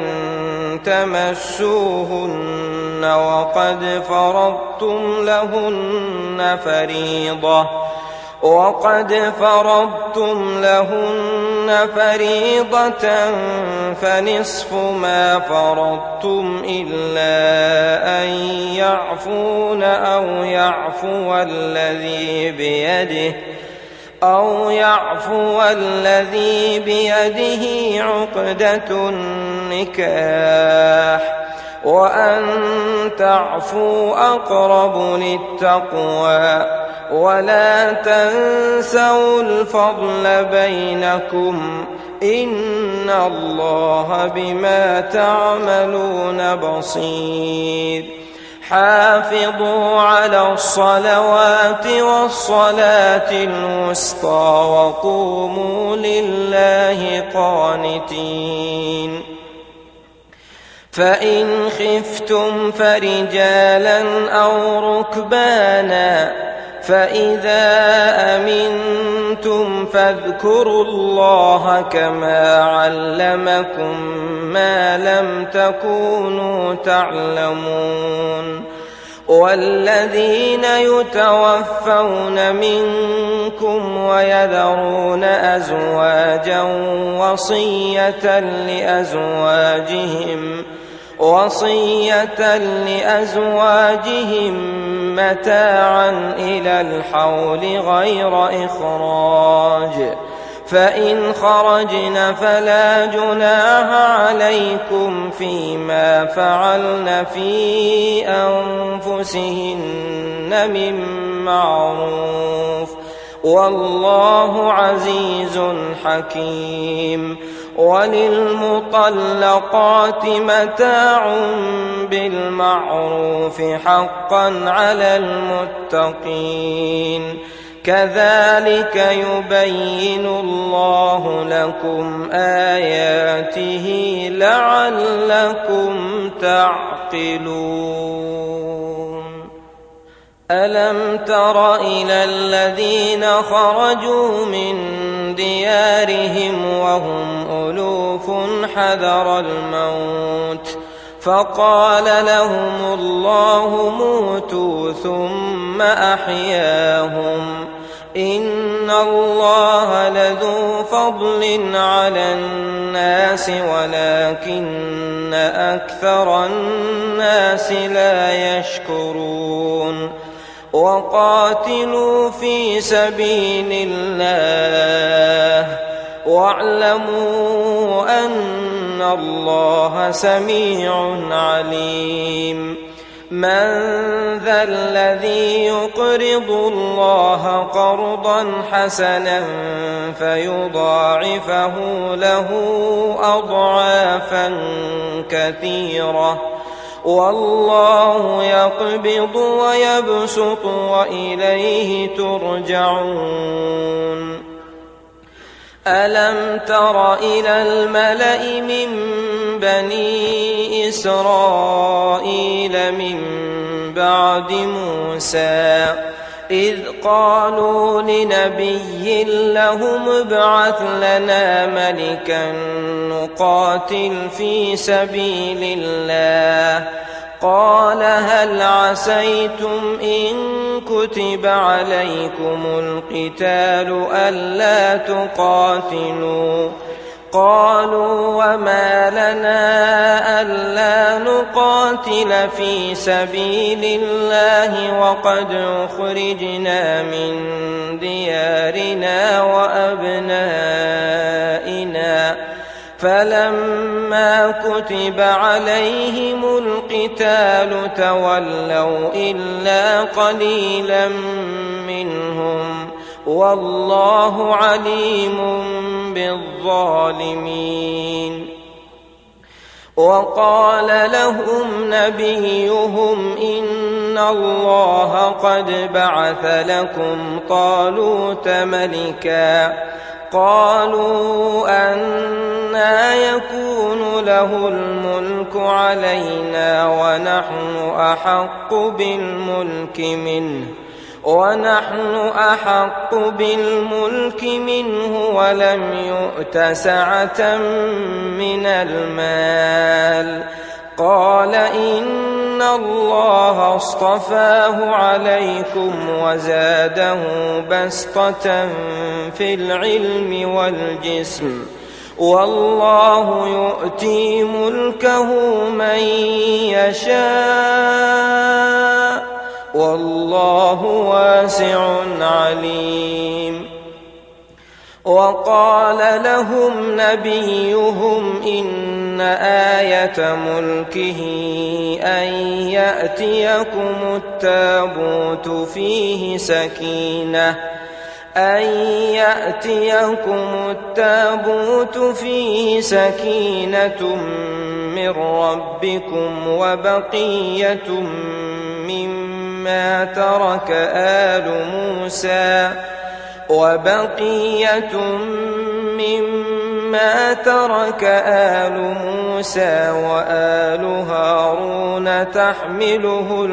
Speaker 1: تمسوهن وقد فرضتم لهن فريضة وقد فرضتم لهن فريضة فنصف ما فرضتم إلا أن يعفون أو يعفو الذي بيده أو يعفو الذي بيده عقدة النكاح وأن تعفوا أقرب للتقوى ولا تنسوا الفضل بينكم إن الله بما تعملون بصير. حافظوا على الصلوات والصلاة الوسطى وقوموا لله قانتين. فإن خفتم فرجالا أو ركبانا فإذا أمنتم فاذكروا الله كما علمكم ما لم تكونوا تعلمون. والذين يتوفون منكم ويذرون أزواجا وصية لأزواجهم وصية لأزواجهم متاعا إلى الحول غير إخراج فإن خرجن فلا جناح عليكم فيما فعلن في أنفسهن من معروف والله عزيز حكيم. وللمطلقات متاع بالمعروف حقا على المتقين كذلك يبين الله لكم آياته لعلكم تعقلون. ألم تر إلى الذين خرجوا من ديارهم وهم ألوف حذر الموت فقال لهم الله موتوا ثم أحياهم إن الله لذو فضل على الناس ولكن أكثر الناس لا يشكرون. وقاتلوا في سبيل الله واعلموا أن الله سميع عليم. من ذا الذي يقرض الله قرضا حسنا فيضاعفه له أضعافا كثيرة والله يقبض ويبسط وإليه ترجعون. ألم تر إلى الملأ من بني إسرائيل من بعد موسى إذ قالوا لنبي لهم ابعث لنا ملكا نقاتل في سبيل الله قال هل عسيتم إن كتب عليكم القتال ألا تقاتلوا قالوا وما لنا ألا نقاتل في سبيل الله وقد أخرجنا من ديارنا وأبنائنا فلما كتب عليهم القتال تولوا إلا قليلا منهم والله عليم بالظالمين. وقال لهم نبيهم إن الله قد بعث لكم طالوت ملكا قالوا أنى يكون له الملك علينا ونحن أحق بالملك منه ونحن أحق بالملك منه ولم يؤت سعة من المال قال إن الله اصطفاه عليكم وزاده بسطة في العلم والجسم والله يؤتي ملكه من يشاء والله واسع عليم. وقال لهم نبيهم إن آية ملكه أن يأتيكم التابوت فيه سكينة أن يأتيكم التابوت فيه سكينة من ربكم وبقية مما ترك آل موسى وبقية مما ترك آل موسى وآل هارون تحمله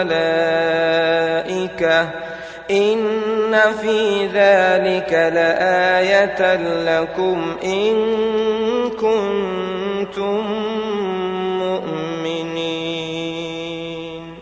Speaker 1: الملائكة إن في ذلك لآية لكم إن كنتم مؤمنين.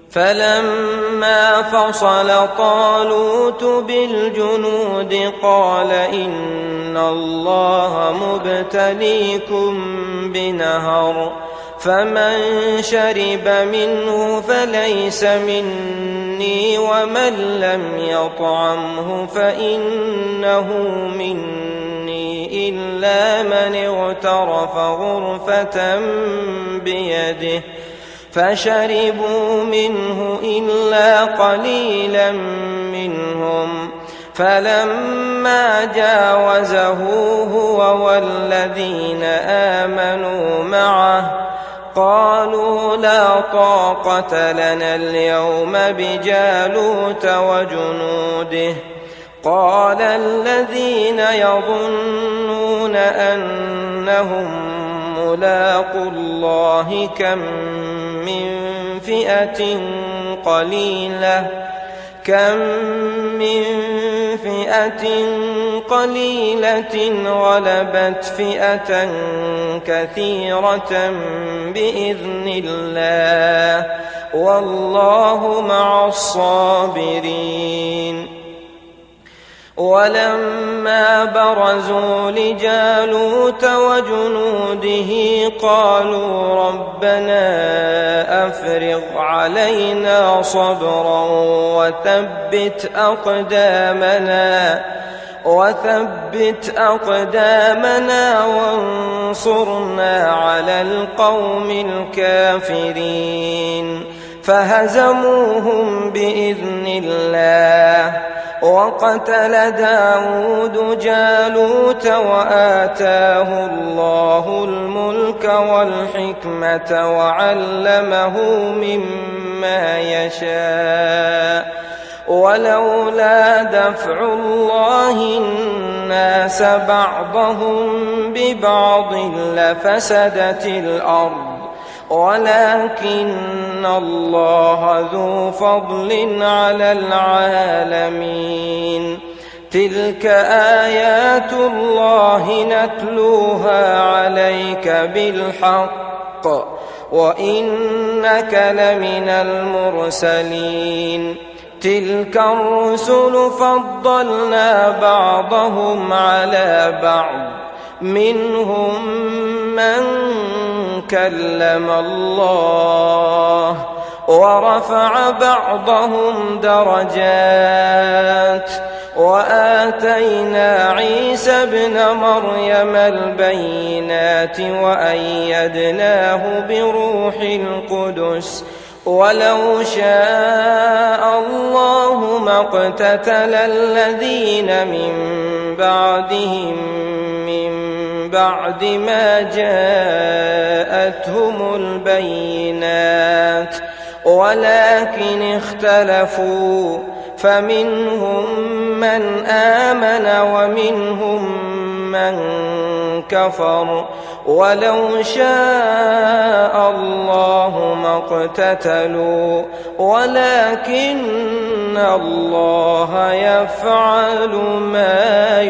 Speaker 1: فلما فصل طالوت بالجنود قال إن الله مبتليكم بنهر فمن شرب منه فليس مني ومن لم يطعمه فإنه مني إلا من اغترف غرفة بيده فشربوا منه إلا قليلا منهم فلما جاوزه هو والذين آمنوا معه قالوا لا طاقة لنا اليوم بجالوت وجنوده قال الذين يظنون أنهم ملاقو الله كم من فئة قليلة كم من فئة قليلة غلبت فئة كثيرة بإذن الله والله مع الصابرين ولما برزوا لجالوت وجنوده قالوا ربنا أفرغ علينا صبرا وثبت أقدامنا وثبت أقدامنا وانصرنا على القوم الكافرين فهزموهم بإذن الله وقتل داود جالوت وآتاه الله الملك والحكمة وعلمه مما يشاء ولولا دفع الله الناس بعضهم ببعض لفسدت الأرض ولكن الله ذو فضل على العالمين تلك آيات الله نتلوها عليك بالحق وإنك لمن المرسلين تلك الرسل فضلنا بعضهم على بعض منهم من كلم الله ورفع بعضهم درجات وآتينا عيسى ابن مريم البينات وأيدناه بروح القدس ولو شاء الله ما اقتتل الذين من بعدهم من بعد ما جاءتهم البينات ولكن اختلفوا فمنهم من آمن ومنهم من كفر ولو شاء الله ما اقتتلوا ولكن الله يفعل ما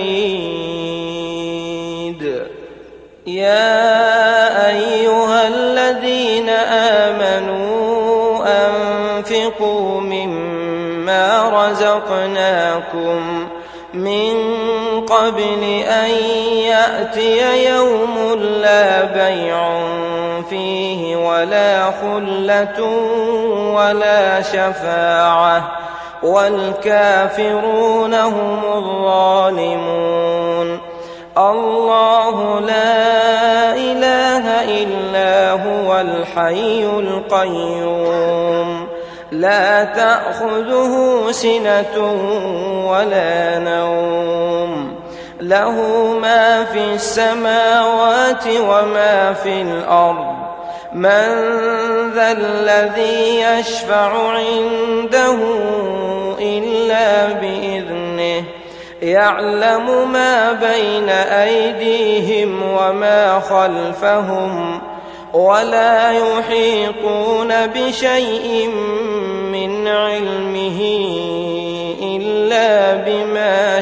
Speaker 1: يريد يا أيها الذين آمنوا أنفقوا مما رزقناكم من قبل أن يأتي يوم لا بيع فيه ولا خلة ولا شفاعة والكافرون هم الظالمون الله لا إله إلا هو الحي القيوم لا تأخذه سنة ولا نوم له ما في السماوات وما في الأرض من ذا الذي يشفع عنده إلا بإذنه يعلم ما بين أيديهم وما خلفهم ولا يحيطون بشيء من علمه إلا بما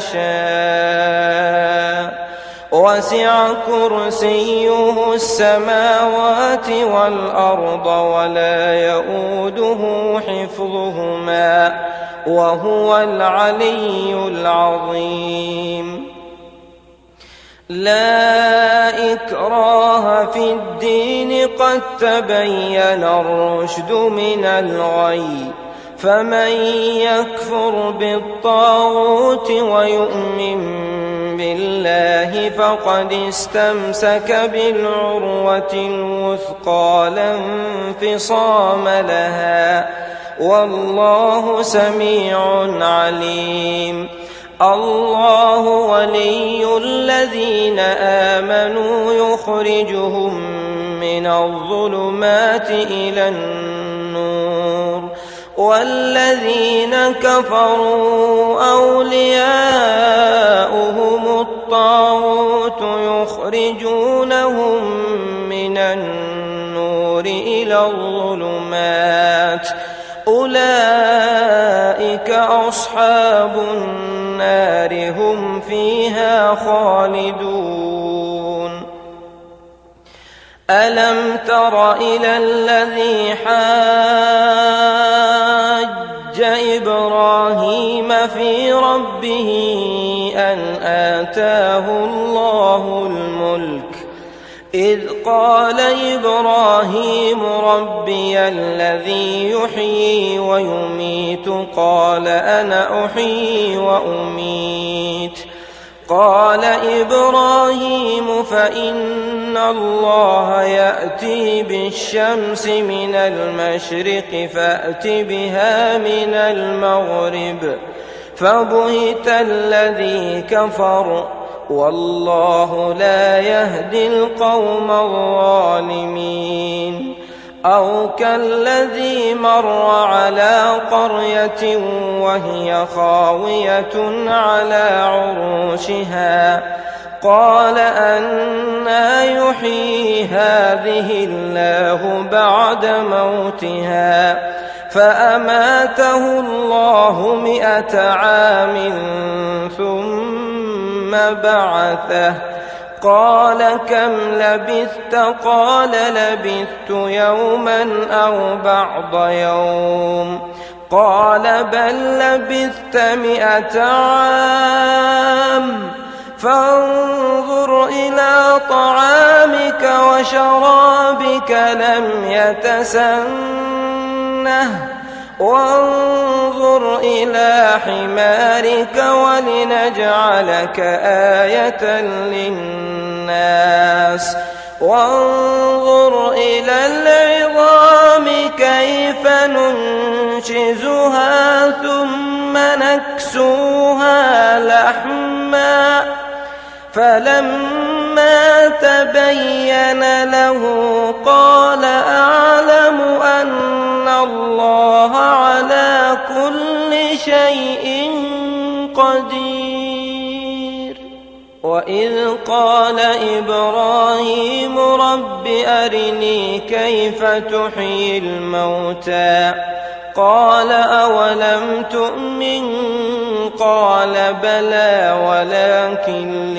Speaker 1: شاء وسع كرسيه السماوات والأرض ولا يؤوده حفظهما وهو العلي العظيم لا إكراه في الدين قد تبين الرشد من الغي فمن يكفر بالطاغوت ويؤمن بالله فقد استمسك بالعروة الوثقى لا انفصام لها والله سميع عليم. الله ولي الذين آمنوا يخرجهم من الظلمات إلى النور والذين كفروا أولياؤهم الطاغوت يخرجونهم من النور إلى الظلمات أولئك أصحاب النار هم فيها خالدون. ألم تر إلى الذي حاج إبراهيم في ربه أن آتاه الله الملك إذ قال إبراهيم ربي الذي يحيي ويميت قال أنا أحيي وأميت قال إبراهيم فإن الله يأتي بالشمس من المشرق فأت بها من المغرب فبهت الذي كفر والله لا يهدي القوم الظالمين. أو كالذي مر على قرية وهي خاوية على عروشها قال أنى يحيي هذه الله بعد موتها فأماته الله مئة عام ثم بعثه قال كم لبثت قال لبثت يوما أو بعض يوم قال بل لبثت مئة عام فانظر إلى طعامك وشرابك لم يتسنه وانظر إلى حمارك ولنجعلك آية للناس وانظر إلى العظام كيف ننشزها ثم نكسوها لحما فلما تبين له قال أعلم أن الله على كل شيء قدير. وإذ قال إبراهيم رب أرني كيف تحيي الموتى قال أولم تؤمن قال بلى ولكن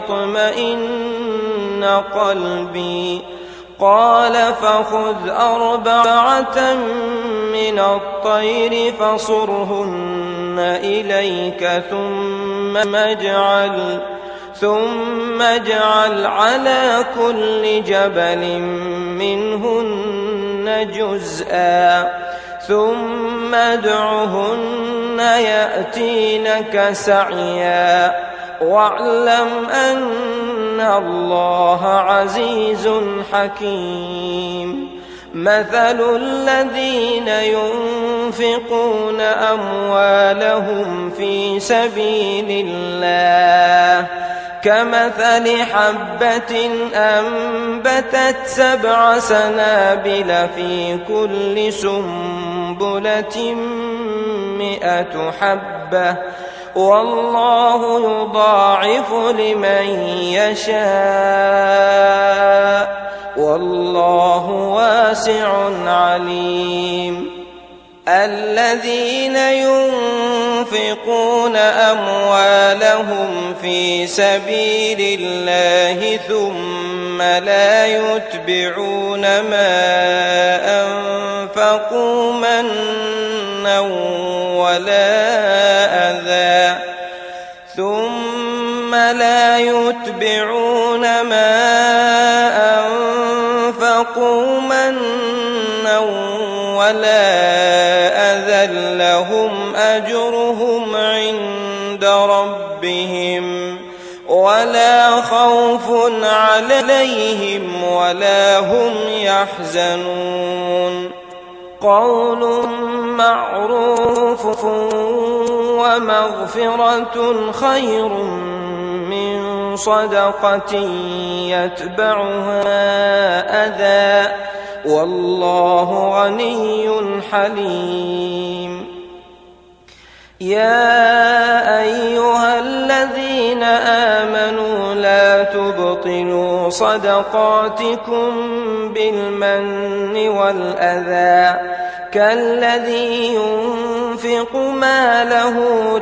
Speaker 1: ليطمئن قلبي قال فخذ أربعة من الطير فصرهن إليك ثم اجعل ثم اجعل على كل جبل منهن جزءا ثم ادعهن يأتينك سعيا واعلم أن الله عزيز حكيم. مثل الذين ينفقون أموالهم في سبيل الله كمثل حبة أنبتت سبع سنابل في كل سنبلة مئة حبة والله يضاعف لمن يشاء والله واسع عليم. الذين ينفقون أموالهم في سبيل الله ثم لا يتبعون ما أنفقوا منا ولا أذى ثم ثم لا يتبعون ما أنفقوا منا ولا أذى لهم أجرهم عند ربهم ولا خوف عليهم ولا هم يحزنون قول معروف ومغفرة خير من صدقة يتبعها أذى والله غني حليم يا أيها الذين آمنوا لا تبطلوا صدقاتكم بالمن والأذى كالذي ينفق ماله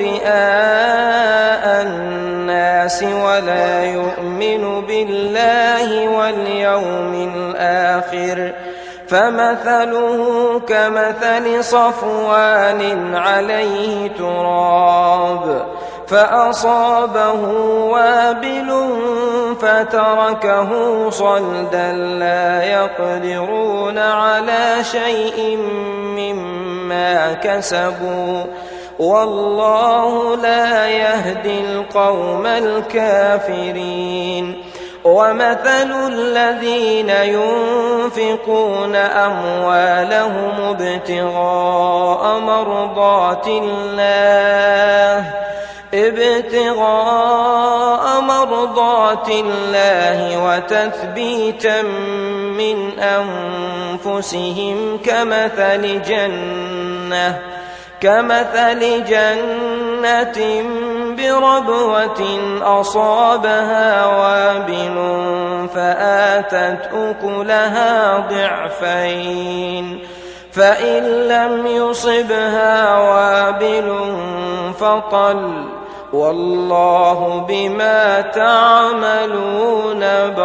Speaker 1: رئاء الناس ولا يؤمن بالله واليوم الآخر فمثله كمثل صفوان عليه تراب فأصابه وابل فتركه صلدا لا يقدرون على شيء مما كسبوا والله لا يهدي القوم الكافرين ومثل الذين ينفقون أموالهم ابتغاء مرضات الله ابتغاء مرضات الله وتثبيتا من أنفسهم كمثل جنة كمثل جنة بربوة أصابها وابل فآتت أكلها ضعفين فإن لم يصبها وابل فطل والله بما تعملون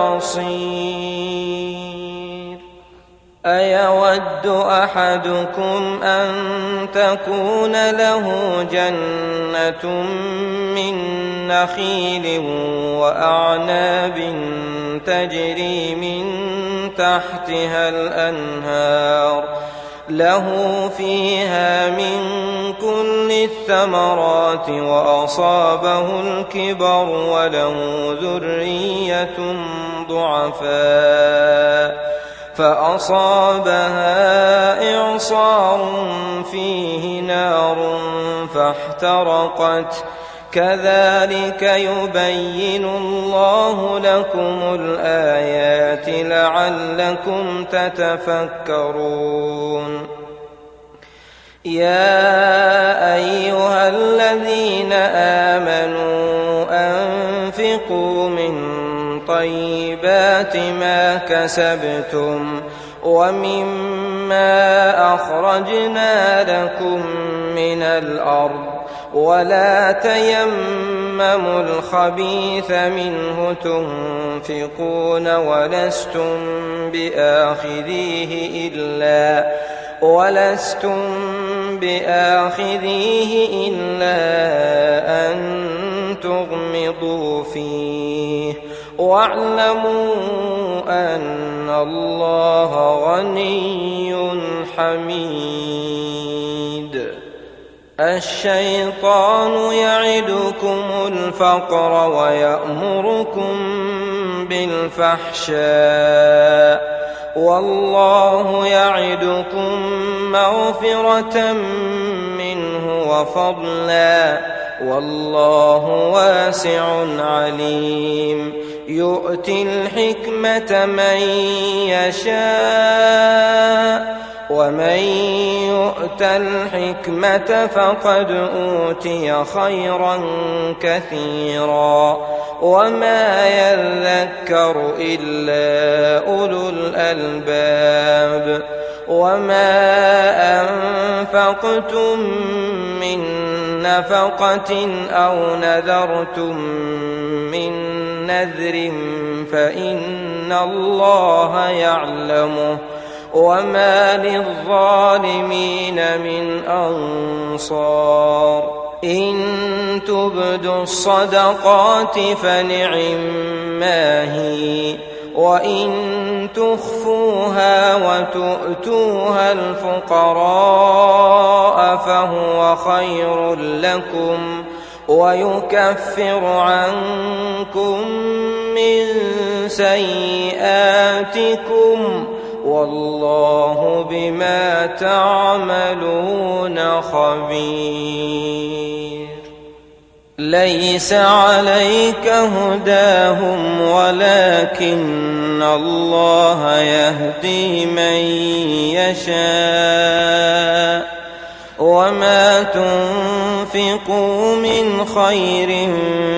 Speaker 1: بصير أيود أحدكم أن تكون له جنة من نخيل وأعناب تجري من تحتها الأنهار له فيها من كل الثمرات وأصابه الكبر وله ذرية ضعفاء فأصابها إعصار فيه نار فاحترقت كذلك يبين الله لكم الآيات لعلكم تتفكرون يا أيها الذين آمنوا أنفقوا من طيبات ما كسبتم ومما أخرجنا لكم من الأرض ولا تيمموا الخبيث منه تنفقون ولستم بآخذيه إلا ولستم بآخذيه إلا أن تغمضوا فيه واعلموا أن الله غني حميد الشيطان يعدكم الفقر ويأمركم بالفحشاء والله يعدكم مغفرة منه وفضلا والله واسع عليم يؤتي الحكمة من يشاء ومن يؤت الحكمة فقد أوتي خيرا كثيرا وما يذكر إلا أولو الألباب وما أنفقتم من نفقة أو نذرتم من نذر فإن الله يعلمه وما للظالمين من أنصار إن تبدوا الصدقات فنعما هي، وإن تخفوها وتؤتوها الفقراء فهو خير لكم ويكفر عنكم من سيئاتكم والله بما تعملون خبير. ليس عليك هداهم ولكن الله يهدي من يشاء وما تنفقوا من خير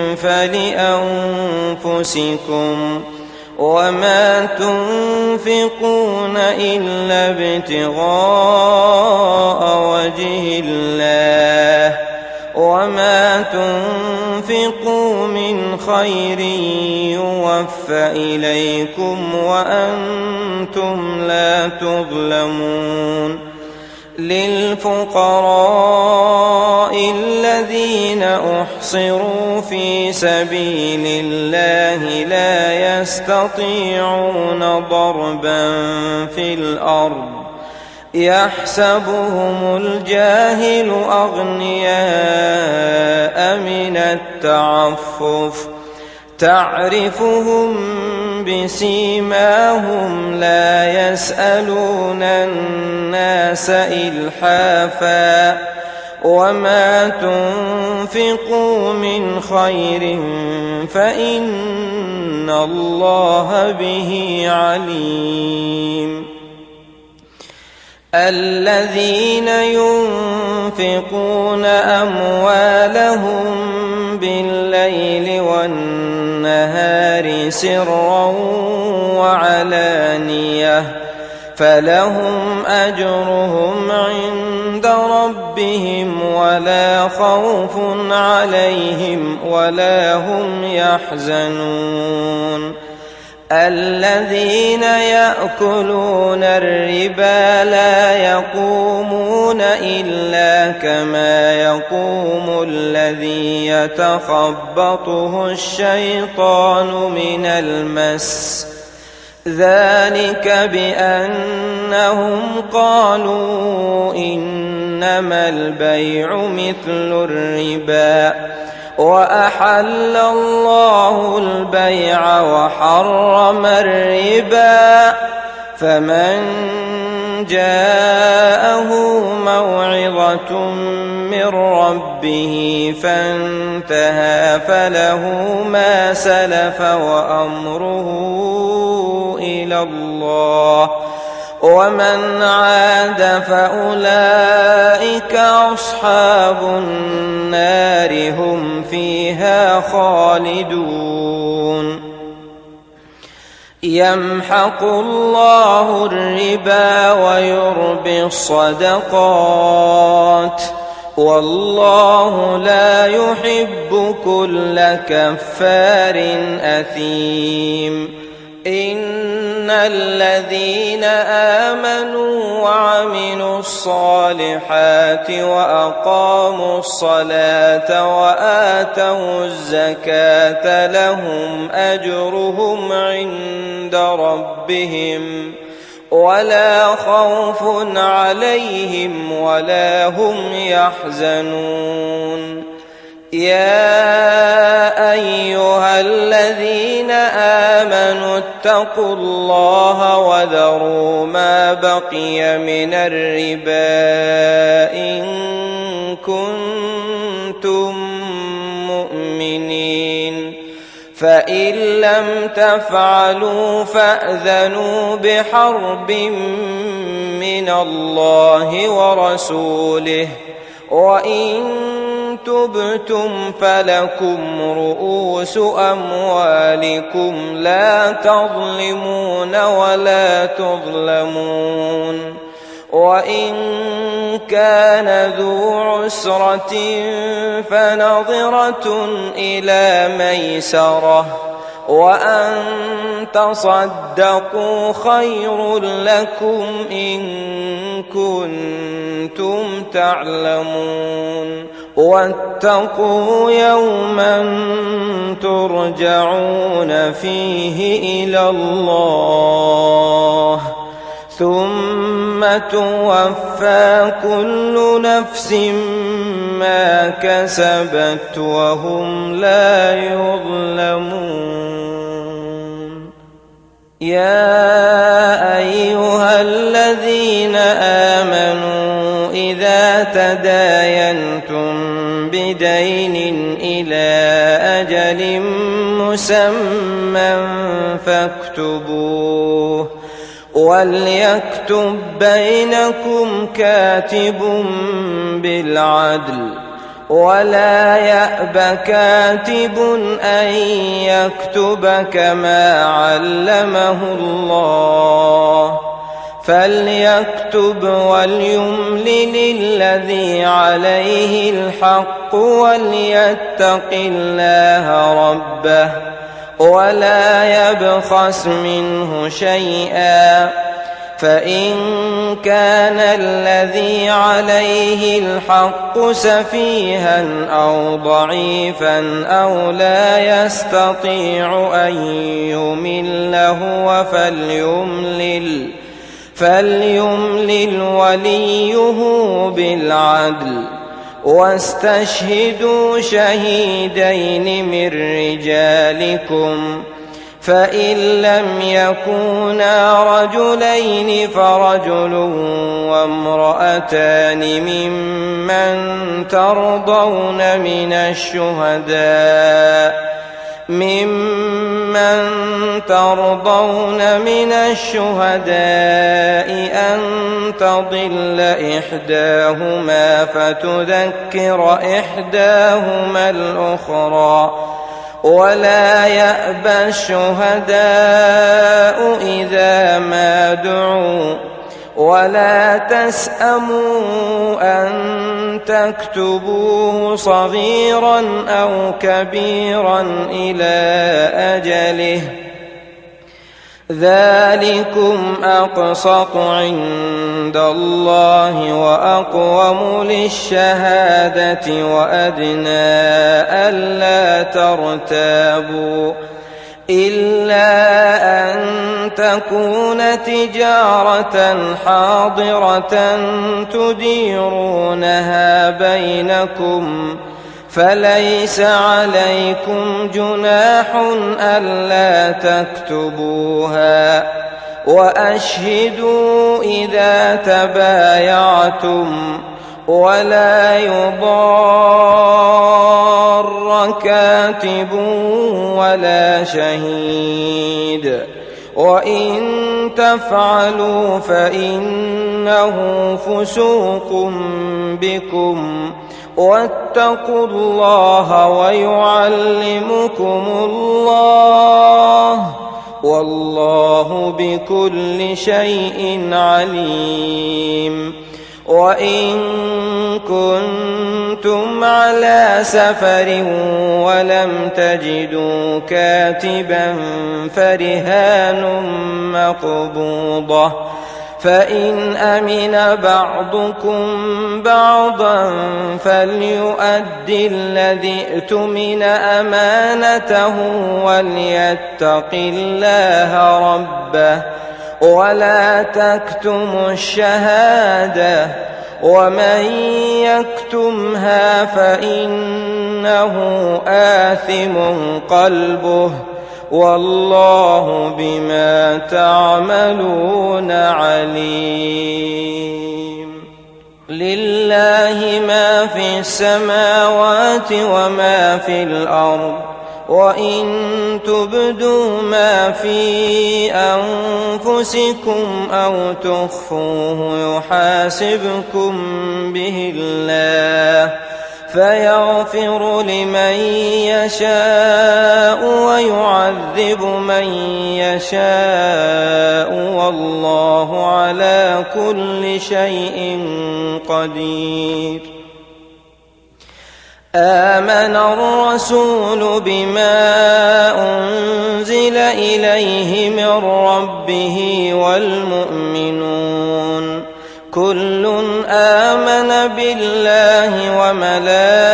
Speaker 1: فلأنفسكم وما تنفقون إلا ابتغاء وجه الله وما تنفقوا من خير يوفى إليكم وأنتم لا تظلمون. للفقراء الذين أحصروا في سبيل الله لا يستطيعون ضربا في الأرض يحسبهم الجاهل أغنياء من التعفف تعرفهم بسيماهم لا يسألون الناس إلحافا وما تنفقوا من خير فإن الله به عليم. الذين ينفقون أموالهم بالليل والنهار سرا وعلانية فلهم أجرهم عند ربهم ولا خوف عليهم ولا هم يحزنون. الذين يأكلون الربا لا يقومون إلا كما يقوم الذي يتخبطه الشيطان من المس ذلك بأنهم قالوا إنما البيع مثل الربا وأحل الله البيع وحرم الربا فمن جاءه موعظة من ربه فانتهى فله ما سلف وأمره إلى الله ومن عاد فأولئك أصحاب النار هم فيها خالدون. يمحق الله الربا ويربي الصدقات والله لا يحب كل كفار أثيم. إن الذين آمنوا وعملوا الصالحات وأقاموا الصلاة وآتوا الزكاة لهم أجرهم عند ربهم ولا خوف عليهم ولا هم يحزنون. يا أيها الذين آمنوا اتقوا الله وذروا ما بقي من الربا إن كنتم مؤمنين فإن لم تفعلوا فأذنوا بحرب من الله ورسوله وإن تبتم فلكم رؤوس أموالكم لا تظلمون ولا تظلمون. وإن كان ذو عسرة فنظرة إلى ميسرة وأن تصدقوا خير لكم إن كنتم تعلمون واتقوا يوما ترجعون فيه إلى الله ثم توفى كل نفس ما كسبت وهم لا يظلمون. يا أيها الذين آمنوا إذا تداينتم بدين إلى أجل مسمى فاكتبوه وليكتب بينكم كاتب بالعدل ولا يأب كاتب أن يكتب كما علمه الله فليكتب وليملل الذي عليه الحق وليتق الله ربه ولا يبخس منه شيئا فإن كان الذي عليه الحق سفيها أو ضعيفا أو لا يستطيع أن يمل هو فليملل فليملل وليه بالعدل واستشهدوا شهيدين من رجالكم فإن لم يكونا رجلين فرجل وامرأتان ممن ترضون من الشهداء ممن ترضون من الشهداء أن تضل إحداهما فتذكر إحداهما الأخرى ولا يأبى الشهداء إذا ما دعوا ولا تسأموا أن تكتبوه صغيرا أو كبيرا إلى أجله ذلكم أقسط عند الله وأقوم للشهادة وأدنى ألا ترتابوا إلا أن تكون تجارة حاضرة تديرونها بينكم فليس عليكم جناح ألا تكتبوها وأشهدوا إذا تبايعتم ولا يضار كاتب ولا شهيد وإن تفعلوا فإنه فسوق بكم واتقوا الله ويعلمكم الله والله بكل شيء عليم. وإن كنتم على سفر ولم تجدوا كاتبا فرهان مقبوضة فإن أمن بعضكم بعضا فليؤدي الذي اؤتمن أمانته وليتق الله ربه ولا تكتموا الشهادة ومن يكتمها فإنه آثم قلبه والله بما تعملون عليم. لله ما في السماوات وما في الأرض وإن تبدوا ما في أنفسكم أو تخفوه يحاسبكم به الله فيغفر لمن يشاء ويعذب من يشاء والله على كل شيء قدير. آمن الرسول بما أنزل إليه من ربه والمؤمنون كل آمن بالله وملائكته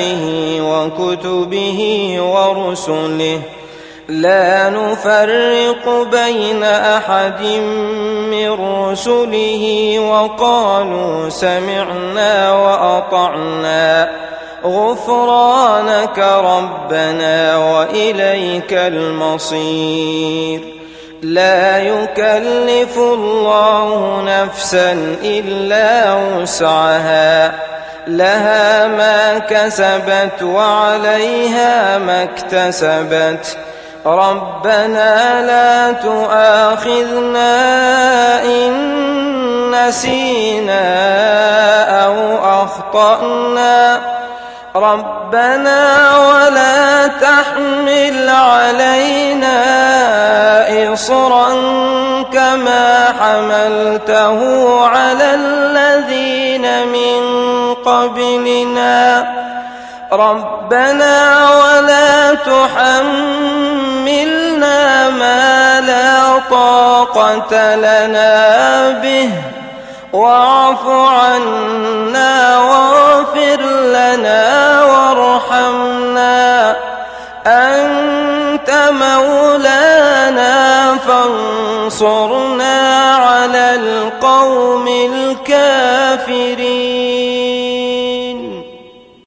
Speaker 1: آياته وكتبه ورسله لا نفرق بين أحد من رسله وقالوا سمعنا وأطعنا غفرانك ربنا وإليك المصير لا يكلف الله نفسا إلا وسعها لها ما كسبت وعليها ما اكتسبت ربنا لا تؤاخذنا إن نسينا أو أخطأنا ربنا ولا تحمل علينا إصرا كما حملته على الذين من قبلنا ربنا ولا تحملنا ما لا طاقة لنا به واعف عنا واغفر لنا وارحمنا أنت مولانا فانصرنا على القوم الكافرين.